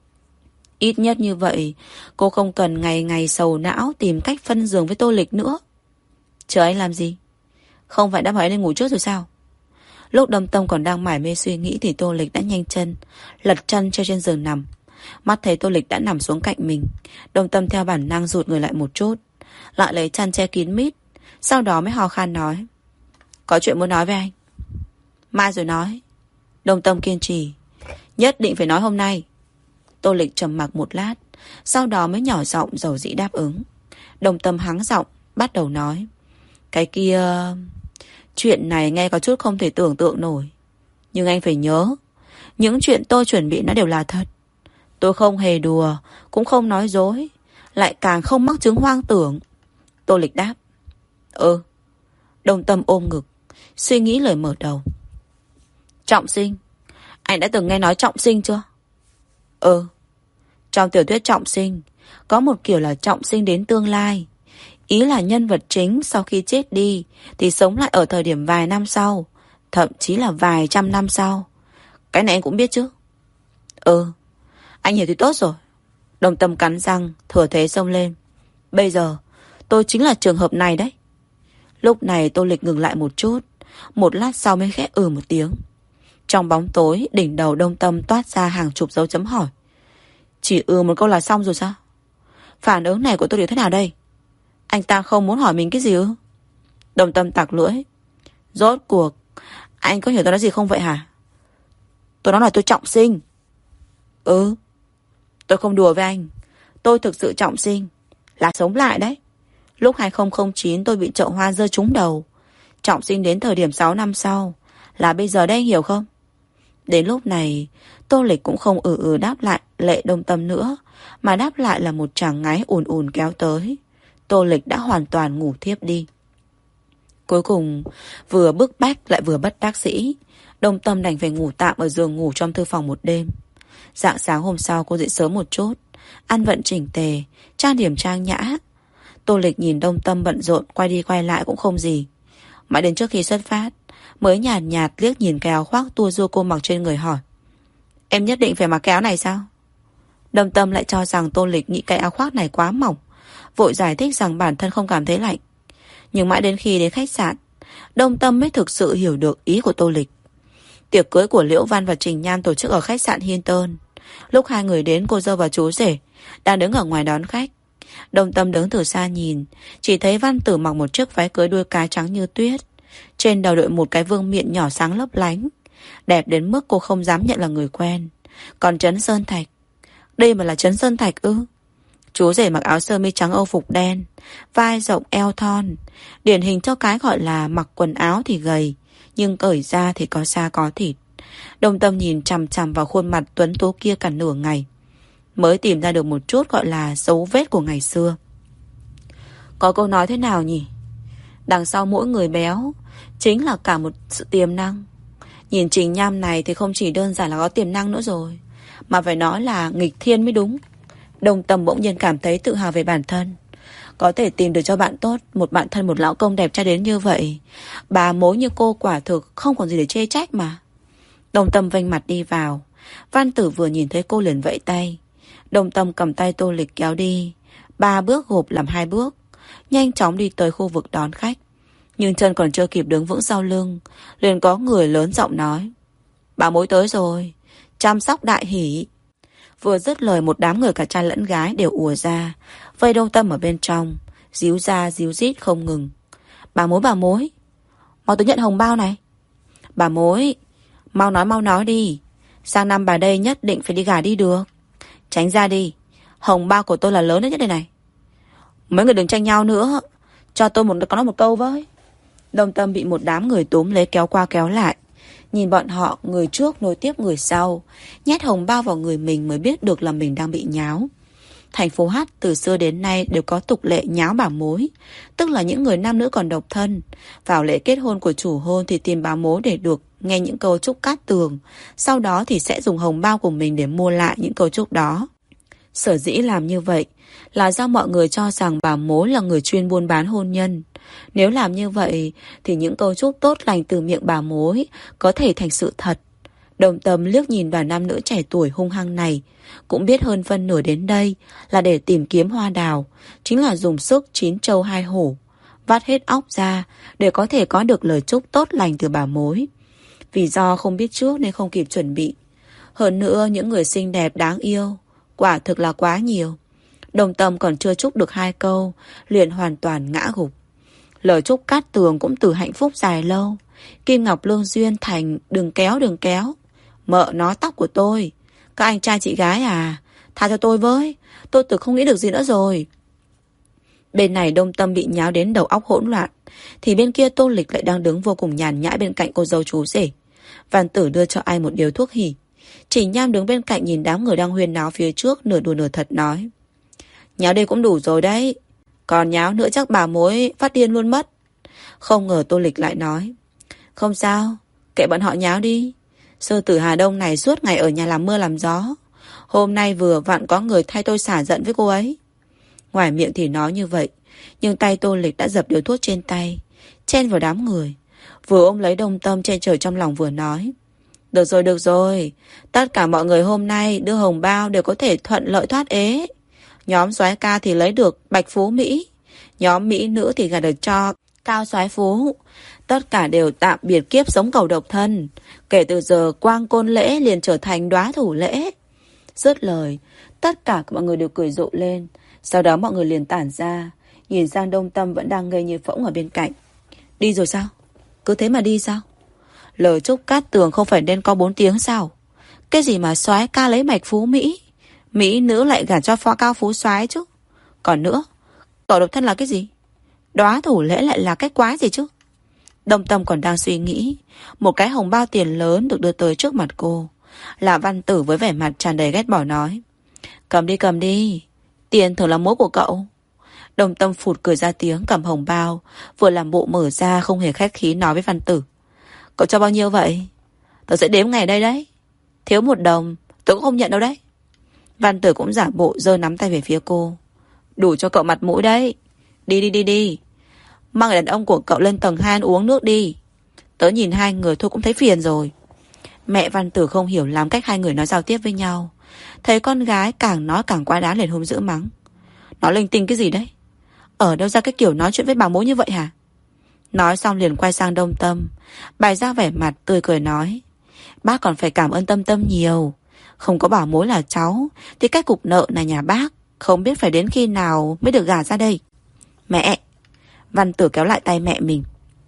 Ít nhất như vậy cô không cần ngày ngày sầu não tìm cách phân giường với Tô Lịch nữa. Chờ anh làm gì? Không phải đã bảo anh lên ngủ trước rồi sao? Lúc Đồng Tâm còn đang mải mê suy nghĩ thì Tô Lịch đã nhanh chân lật chân treo trên giường nằm. Mắt thấy Tô Lịch đã nằm xuống cạnh mình, Đồng Tâm theo bản năng rụt người lại một chút, lại lấy chăn che kín mít, sau đó mới ho khan nói. Có chuyện muốn nói với anh. Mai rồi nói. Đồng Tâm kiên trì. Nhất định phải nói hôm nay. Tô Lịch trầm mặc một lát, sau đó mới nhỏ giọng dầu dĩ đáp ứng. Đồng Tâm hắng giọng bắt đầu nói. Cái kia... Chuyện này nghe có chút không thể tưởng tượng nổi, nhưng anh phải nhớ, những chuyện tôi chuẩn bị nó đều là thật. Tôi không hề đùa, cũng không nói dối, lại càng không mắc chứng hoang tưởng. Tô Lịch đáp. Ừ. Đồng Tâm ôm ngực, suy nghĩ lời mở đầu. Trọng sinh. Anh đã từng nghe nói trọng sinh chưa? Ừ. Trong tiểu thuyết trọng sinh, có một kiểu là trọng sinh đến tương lai. Ý là nhân vật chính sau khi chết đi thì sống lại ở thời điểm vài năm sau, thậm chí là vài trăm năm sau. Cái này anh cũng biết chứ? Ừ. Anh hiểu thì tốt rồi. Đồng Tâm cắn răng, thừa thế xông lên. Bây giờ tôi chính là trường hợp này đấy. Lúc này Tô Lịch ngừng lại một chút, một lát sau mới khẽ ừ một tiếng. Trong bóng tối, đỉnh đầu Đồng Tâm toát ra hàng chục dấu chấm hỏi. Chỉ ừ một câu là xong rồi sao? Phản ứng này của tôi được thế nào đây? Anh ta không muốn hỏi mình cái gì ư? Đồng Tâm tặc lưỡi. Rốt cuộc anh có hiểu tôi nói gì không vậy hả? Tôi nói là tôi trọng sinh. Ừ. Tôi không đùa với anh. Tôi thực sự trọng sinh, là sống lại đấy. Lúc hai không không chín tôi bị chậu hoa rơi trúng đầu. Trọng sinh đến thời điểm sáu năm sau, là bây giờ đấy, anh hiểu không? Đến lúc này Tô Lịch cũng không ừ ừ đáp lại Lệ Đồng Tâm nữa, mà đáp lại là một tràng ngáy ùn ùn kéo tới. Tô Lịch đã hoàn toàn ngủ thiếp đi. Cuối cùng vừa bức bách lại vừa bất đắc dĩ, Đồng Tâm đành phải ngủ tạm ở giường ngủ trong thư phòng một đêm. Rạng sáng hôm sau cô dậy sớm một chút, ăn vận chỉnh tề, trang điểm trang nhã. Tô Lịch nhìn Đồng Tâm bận rộn quay đi quay lại cũng không gì. Mãi đến trước khi xuất phát mới nhạt nhạt liếc nhìn cái áo khoác tua rua cô mặc trên người hỏi. Em nhất định phải mặc cái áo này sao? Đồng Tâm lại cho rằng Tô Lịch nghĩ cái áo khoác này quá mỏng, vội giải thích rằng bản thân không cảm thấy lạnh. Nhưng mãi đến khi đến khách sạn, Đồng Tâm mới thực sự hiểu được ý của Tô Lịch. Tiệc cưới của Liễu Văn và Trình Nhan tổ chức ở khách sạn Hilton. Lúc hai người đến, cô dâu và chú rể đang đứng ở ngoài đón khách. Đồng Tâm đứng từ xa nhìn, chỉ thấy Văn Tử mặc một chiếc váy cưới đuôi cá trắng như tuyết, trên đầu đội một cái vương miện nhỏ sáng lấp lánh, đẹp đến mức cô không dám nhận là người quen. Còn Trấn Sơn Thạch, đây mà là Trấn Sơn Thạch ư? Chú rể mặc áo sơ mi trắng âu phục đen, vai rộng eo thon, điển hình cho cái gọi là mặc quần áo thì gầy, nhưng cởi ra thì có da có thịt. Đồng Tâm nhìn chằm chằm vào khuôn mặt tuấn tú kia cả nửa ngày, mới tìm ra được một chút gọi là dấu vết của ngày xưa. Có câu nói thế nào nhỉ? Đằng sau mỗi người béo chính là cả một sự tiềm năng. Nhìn Trình Nham này thì không chỉ đơn giản là có tiềm năng nữa rồi, mà phải nói là nghịch thiên mới đúng. Đồng Tâm bỗng nhiên cảm thấy tự hào về bản thân. Có thể tìm được cho bạn tốt một bạn thân, một lão công đẹp trai đến như vậy. Bà mối như cô quả thực không còn gì để chê trách mà. Đồng Tâm vênh mặt đi vào. Văn Tử vừa nhìn thấy cô liền vẫy tay. Đồng Tâm cầm tay Tô Lịch kéo đi. Ba bước gộp làm hai bước, nhanh chóng đi tới khu vực đón khách. Nhưng chân còn chưa kịp đứng vững sau lưng, liền có người lớn giọng nói: bà mối tới rồi, chăm sóc đại hỷ. Vừa dứt lời, một đám người cả trai lẫn gái đều ùa ra, vây Đồng Tâm ở bên trong, díu ra díu dít không ngừng. Bà mối, bà mối, mau tới nhận hồng bao này. Bà mối, mau nói mau nói đi, sang năm bà đây nhất định phải đi gả đi được. Tránh ra đi, hồng bao của tôi là lớn nhất đây này. Mấy người đừng tranh nhau nữa, cho tôi một có nói một câu với. Đồng Tâm bị một đám người túm lấy kéo qua kéo lại. Nhìn bọn họ, người trước nối tiếp người sau, nhét hồng bao vào người mình mới biết được là mình đang bị nháo. Thành phố Hát từ xưa đến nay đều có tục lệ nháo bà mối, tức là những người nam nữ còn độc thân. Vào lễ kết hôn của chủ hôn thì tìm bà mối để được nghe những câu chúc cát tường, sau đó thì sẽ dùng hồng bao của mình để mua lại những câu chúc đó. Sở dĩ làm như vậy là do mọi người cho rằng bà mối là người chuyên buôn bán hôn nhân. Nếu làm như vậy thì những câu chúc tốt lành từ miệng bà mối có thể thành sự thật. Đồng Tâm liếc nhìn đoàn nam nữ trẻ tuổi hung hăng này, cũng biết hơn phân nửa đến đây là để tìm kiếm hoa đào, chính là dùng sức chín trâu hai hổ, vắt hết óc ra để có thể có được lời chúc tốt lành từ bà mối. Vì do không biết trước nên không kịp chuẩn bị. Hơn nữa những người xinh đẹp đáng yêu quả thực là quá nhiều. Đồng Tâm còn chưa chúc được hai câu liền hoàn toàn ngã gục. Lời chúc cát tường cũng từ hạnh phúc dài lâu. Kim ngọc lương duyên thành đừng kéo đừng kéo. Mợ nó tóc của tôi. Các anh trai chị gái à, tha cho tôi với, tôi tự không nghĩ được gì nữa rồi. Bên này Đồng Tâm bị nháo đến đầu óc hỗn loạn, thì bên kia Tô Lịch lại đang đứng vô cùng nhàn nhã bên cạnh cô dâu chú rể. Văn Tử đưa cho anh một điếu thuốc hỉ. Chỉ Nham đứng bên cạnh nhìn đám người đang huyên náo phía trước, nửa đùa nửa thật nói: nháo đây cũng đủ rồi đấy, còn nháo nữa chắc bà mối phát điên luôn mất. Không ngờ Tô Lịch lại nói: không sao, kệ bọn họ nháo đi. Sư tử Hà Đông này suốt ngày ở nhà làm mưa làm gió, hôm nay vừa vặn có người thay tôi xả giận với cô ấy. Ngoài miệng thì nói như vậy, nhưng tay Tô Lịch đã dập điếu thuốc trên tay, chen vào đám người, vừa ôm lấy Đồng Tâm che chở trong lòng vừa nói: được rồi được rồi, tất cả mọi người hôm nay đưa hồng bao đều có thể thuận lợi thoát ế. Nhóm soái ca thì lấy được bạch phú Mỹ, nhóm Mỹ nữ thì gả được cho cao soái phú. Tất cả đều tạm biệt kiếp sống cầu độc thân. Kể từ giờ quang côn lễ liền trở thành đóa thủ lễ. Dứt lời, tất cả mọi người đều cười rộ lên. Sau đó mọi người liền tản ra, nhìn sang Đồng Tâm vẫn đang ngây như phỗng ở bên cạnh. Đi rồi sao? Cứ thế mà đi sao? Lời chúc cát tường không phải nên có bốn tiếng sao? Cái gì mà soái ca lấy bạch phú Mỹ, Mỹ nữ lại gả cho phó cao phú soái chứ. Còn nữa, cầu độc thân là cái gì? Đóa thủ lễ lại là cái quái gì chứ? Đồng Tâm còn đang suy nghĩ, một cái hồng bao tiền lớn được đưa tới trước mặt cô. Là Văn Tử với vẻ mặt tràn đầy ghét bỏ nói: cầm đi cầm đi, tiền thường là mối của cậu. Đồng Tâm phụt cười ra tiếng, cầm hồng bao, vừa làm bộ mở ra không hề khách khí nói với Văn Tử: cậu cho bao nhiêu vậy? Tớ sẽ đếm ngày đây đấy. Thiếu một đồng tớ cũng không nhận đâu đấy. Văn Tử cũng giả bộ giơ nắm tay về phía cô: đủ cho cậu mặt mũi đấy. Đi đi đi đi, mang người đàn ông của cậu lên tầng hai uống nước đi. Tớ nhìn hai người thôi cũng thấy phiền rồi. Mẹ Văn Tử không hiểu lắm cách hai người nói giao tiếp với nhau, thấy con gái càng nói càng quá đáng liền hung dữ mắng: nói linh tinh cái gì đấy? Ở đâu ra cái kiểu nói chuyện với bà mối như vậy hả? Nói xong liền quay sang Đồng Tâm, bày ra vẻ mặt tươi cười nói: bác còn phải cảm ơn Tâm Tâm nhiều. Không có bảo mối là cháu thì cái cục nợ này nhà bác không biết phải đến khi nào mới được gả ra đây. Mẹ! Văn Tử kéo lại tay mẹ mình: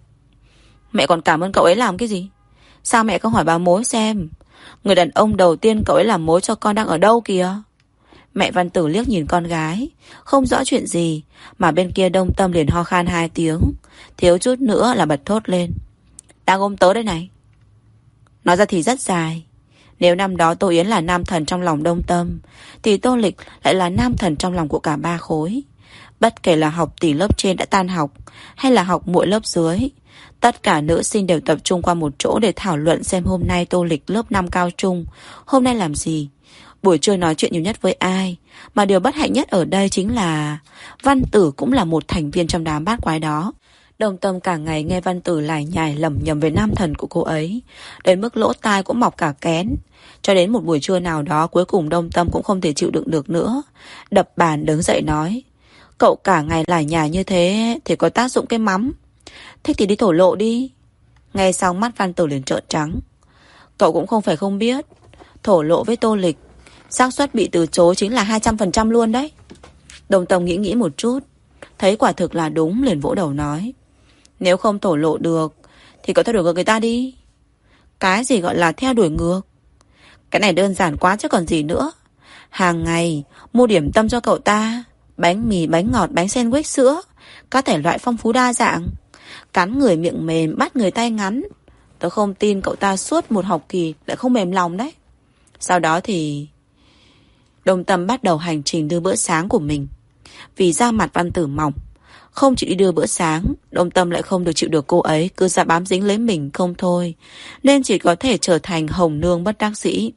mẹ còn cảm ơn cậu ấy làm cái gì? Sao mẹ không hỏi bà mối xem người đàn ông đầu tiên cậu ấy làm mối cho con đang ở đâu kìa? Mẹ Văn Tử liếc nhìn con gái, không rõ chuyện gì, mà bên kia Đồng Tâm liền ho khan hai tiếng, thiếu chút nữa là bật thốt lên: đang ôm tớ đây này. Nói ra thì rất dài. Nếu năm đó Tô Yến là nam thần trong lòng Đồng Tâm, thì Tô Lịch lại là nam thần trong lòng của cả ba khối. Bất kể là học tỷ lớp trên đã tan học, hay là học muội lớp dưới, tất cả nữ sinh đều tập trung qua một chỗ để thảo luận xem hôm nay Tô Lịch lớp năm cao trung hôm nay làm gì. buổi trưa nói chuyện nhiều nhất với ai. Mà điều bất hạnh nhất ở đây chính là Văn Tử cũng là một thành viên trong đám bát quái đó. Đồng Tâm cả ngày nghe Văn Tử lải nhải lẩm nhẩm về nam thần của cô ấy, đến mức lỗ tai cũng mọc cả kén. Cho đến một buổi trưa nào đó, cuối cùng Đồng Tâm cũng không thể chịu đựng được nữa, đập bàn đứng dậy nói: cậu cả ngày lải nhải như thế thì có tác dụng cái mắm. Thích thì đi thổ lộ đi. Nghe xong mắt Văn Tử liền trợn trắng. Cậu cũng không phải không biết, thổ lộ với Tô Lịch, xác suất bị từ chối chính là hai trăm phần trăm luôn đấy. Đồng Tâm nghĩ nghĩ một chút, thấy quả thực là đúng, liền vỗ đầu nói: nếu không thổ lộ được thì cậu theo đuổi ngược người ta đi. Cái gì gọi là theo đuổi ngược? Cái này đơn giản quá chứ còn gì nữa. Hàng ngày mua điểm tâm cho cậu ta, bánh mì, bánh ngọt, bánh sandwich, sữa, các thể loại phong phú đa dạng, cắn người miệng mềm, bắt người tay ngắn. Tớ không tin cậu ta suốt một học kỳ lại không mềm lòng đấy. Sau đó thì Đồng Tâm bắt đầu hành trình đưa bữa sáng của mình. Vì da mặt Văn Tử mỏng, không chịu đi đưa bữa sáng, Đồng Tâm lại không được chịu được cô ấy cứ ra bám dính lấy mình không thôi, nên chỉ có thể trở thành hồng nương bất đắc dĩ.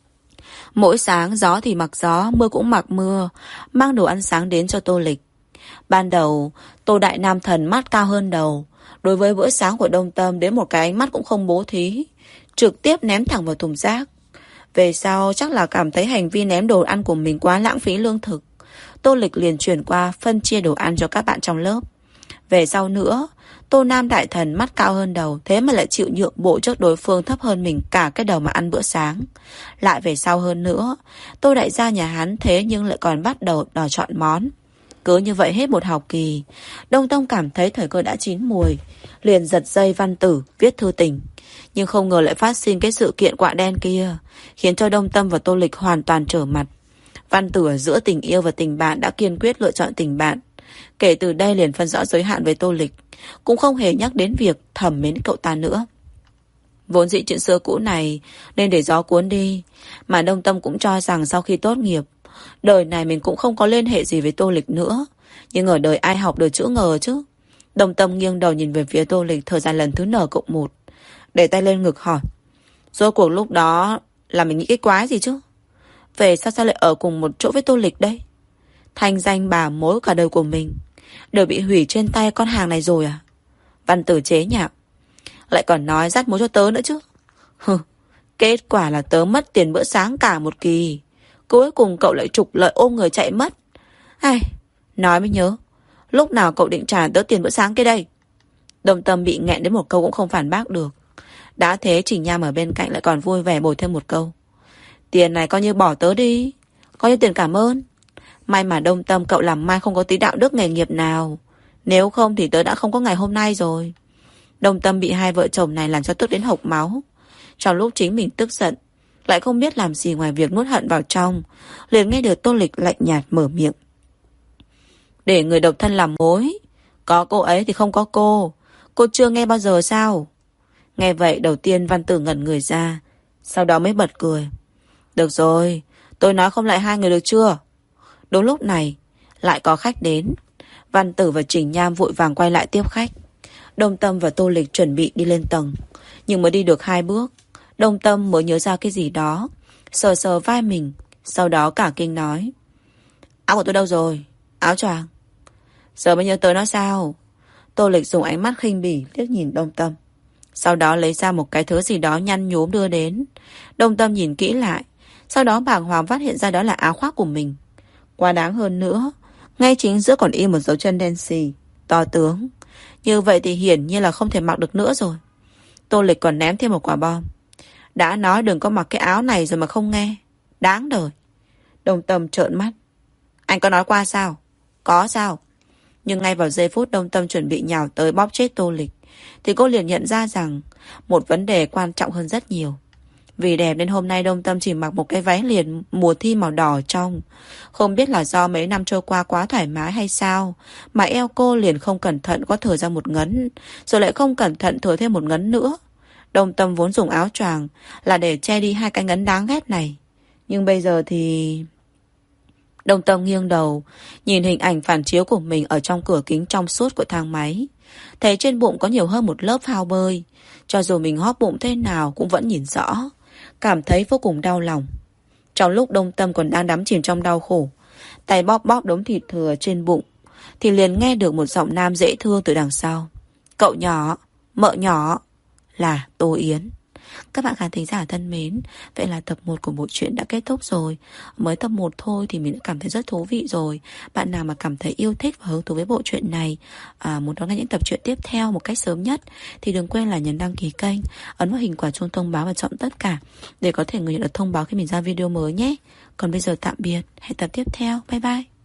Mỗi sáng gió thì mặc gió, mưa cũng mặc mưa, mang đồ ăn sáng đến cho Tô Lịch. Ban đầu Tô Đại Nam Thần mắt cao hơn đầu, đối với bữa sáng của Đồng Tâm đến một cái ánh mắt cũng không bố thí, trực tiếp ném thẳng vào thùng rác. Về sau chắc là cảm thấy hành vi ném đồ ăn của mình quá lãng phí lương thực, Tô Lịch liền chuyển qua phân chia đồ ăn cho các bạn trong lớp. Về sau nữa, Tô Nam Đại Thần mắt cao hơn đầu, thế mà lại chịu nhượng bộ trước đối phương thấp hơn mình cả cái đầu mà ăn bữa sáng. Lại về sau hơn nữa, Tô Đại gia nhà hắn thế nhưng lại còn bắt đầu đòi chọn món. Cứ như vậy hết một học kỳ, Đông Tông cảm thấy thời cơ đã chín mùi, liền giật dây Văn Tử viết thư tình. Nhưng không ngờ lại phát sinh cái sự kiện quạ đen kia, khiến cho Đông Tâm và Tô Lịch hoàn toàn trở mặt. Văn Tử ở giữa tình yêu và tình bạn đã kiên quyết lựa chọn tình bạn. Kể từ đây liền phân rõ giới hạn với Tô Lịch, cũng không hề nhắc đến việc thầm mến cậu ta nữa. Vốn dĩ chuyện xưa cũ này nên để gió cuốn đi, mà Đông Tâm cũng cho rằng sau khi tốt nghiệp, đời này mình cũng không có liên hệ gì với Tô Lịch nữa. Nhưng ở đời ai học được chữ ngờ chứ. Đông Tâm nghiêng đầu nhìn về phía Tô Lịch thời gian lần thứ n cộng một, để tay lên ngực hỏi: rốt cuộc lúc đó là mình nghĩ cái quái gì chứ? Về sao sao lại ở cùng một chỗ với Tô Lịch đây? Thanh danh bà mối cả đời của mình đều bị hủy trên tay con hàng này rồi à? Văn Tử chế nhạo: lại còn nói dắt mối cho tớ nữa chứ. Hừ, kết quả là tớ mất tiền bữa sáng cả một kỳ, cuối cùng cậu lại trục lợi ôm người chạy mất. Ai, nói mới nhớ, lúc nào cậu định trả tớ tiền bữa sáng kia đây? Đồng Tâm bị nghẹn đến một câu cũng không phản bác được. Đã thế Trình Nham ở bên cạnh lại còn vui vẻ bồi thêm một câu: tiền này coi như bỏ tớ đi, coi như tiền cảm ơn. May mà Đông Tâm cậu làm mai không có tí đạo đức nghề nghiệp nào, nếu không thì tớ đã không có ngày hôm nay rồi. Đông Tâm bị hai vợ chồng này làm cho tức đến hộc máu. Trong lúc chính mình tức giận, lại không biết làm gì ngoài việc nuốt hận vào trong, liền nghe được Tô Lịch lạnh nhạt mở miệng: để người độc thân làm mối, có cô ấy thì không có cô. Cô chưa nghe bao giờ sao? Nghe vậy đầu tiên Văn Tử ngẩn người ra, sau đó mới bật cười: được rồi, tôi nói không lại hai người được chưa? Đúng lúc này lại có khách đến. Văn Tử và Trình Nham vội vàng quay lại tiếp khách. Đông Tâm và Tô Lịch chuẩn bị đi lên tầng, nhưng mới đi được hai bước, Đông Tâm mới nhớ ra cái gì đó, sờ sờ vai mình, sau đó cả kinh nói: áo của tôi đâu rồi? Áo choàng. Giờ mới nhớ tới nó sao? Tô Lịch dùng ánh mắt khinh bỉ liếc nhìn Đông Tâm, sau đó lấy ra một cái thứ gì đó nhăn nhúm đưa đến. Đông Tâm nhìn kỹ lại, sau đó bàng hoàng phát hiện ra đó là áo khoác của mình. Quá đáng hơn nữa, ngay chính giữa còn in một dấu chân đen xì to tướng. Như vậy thì hiển nhiên là không thể mặc được nữa rồi. Tô Lịch còn ném thêm một quả bom: đã nói đừng có mặc cái áo này rồi mà không nghe, đáng đời. Đông Tâm trợn mắt: anh có nói qua sao? Có sao? Nhưng ngay vào giây phút Đông Tâm chuẩn bị nhào tới bóp chết Tô Lịch, thì cô liền nhận ra rằng một vấn đề quan trọng hơn rất nhiều. Vì đẹp nên hôm nay Đông Tâm chỉ mặc một cái váy liền mùa thi màu đỏ ở trong. Không biết là do mấy năm trôi qua quá thoải mái hay sao, mà eo cô liền không cẩn thận có thừa ra một ngấn, rồi lại không cẩn thận thừa thêm một ngấn nữa. Đông Tâm vốn dùng áo choàng là để che đi hai cái ngấn đáng ghét này, nhưng bây giờ thì... Đông Tâm nghiêng đầu nhìn hình ảnh phản chiếu của mình ở trong cửa kính trong suốt của thang máy, thấy trên bụng có nhiều hơn một lớp phao bơi. Cho dù mình hóp bụng thế nào cũng vẫn nhìn rõ, cảm thấy vô cùng đau lòng. Trong lúc Đông Tâm còn đang đắm chìm trong đau khổ, tay bóp bóp đống thịt thừa trên bụng, thì liền nghe được một giọng nam dễ thương từ đằng sau. Cậu nhỏ, mợ nhỏ. Là Tô Yến. Các bạn khán thính giả thân mến, vậy là tập một của bộ truyện đã kết thúc rồi. Mới tập một thôi thì mình đã cảm thấy rất thú vị rồi. Bạn nào mà cảm thấy yêu thích và hứng thú với bộ truyện này, à, muốn đón nghe những tập truyện tiếp theo một cách sớm nhất, thì đừng quên là nhấn đăng ký kênh, ấn vào hình quả chuông thông báo và chọn tất cả để có thể người nhận được thông báo khi mình ra video mới nhé. Còn bây giờ tạm biệt, hẹn tập tiếp theo, bye bye.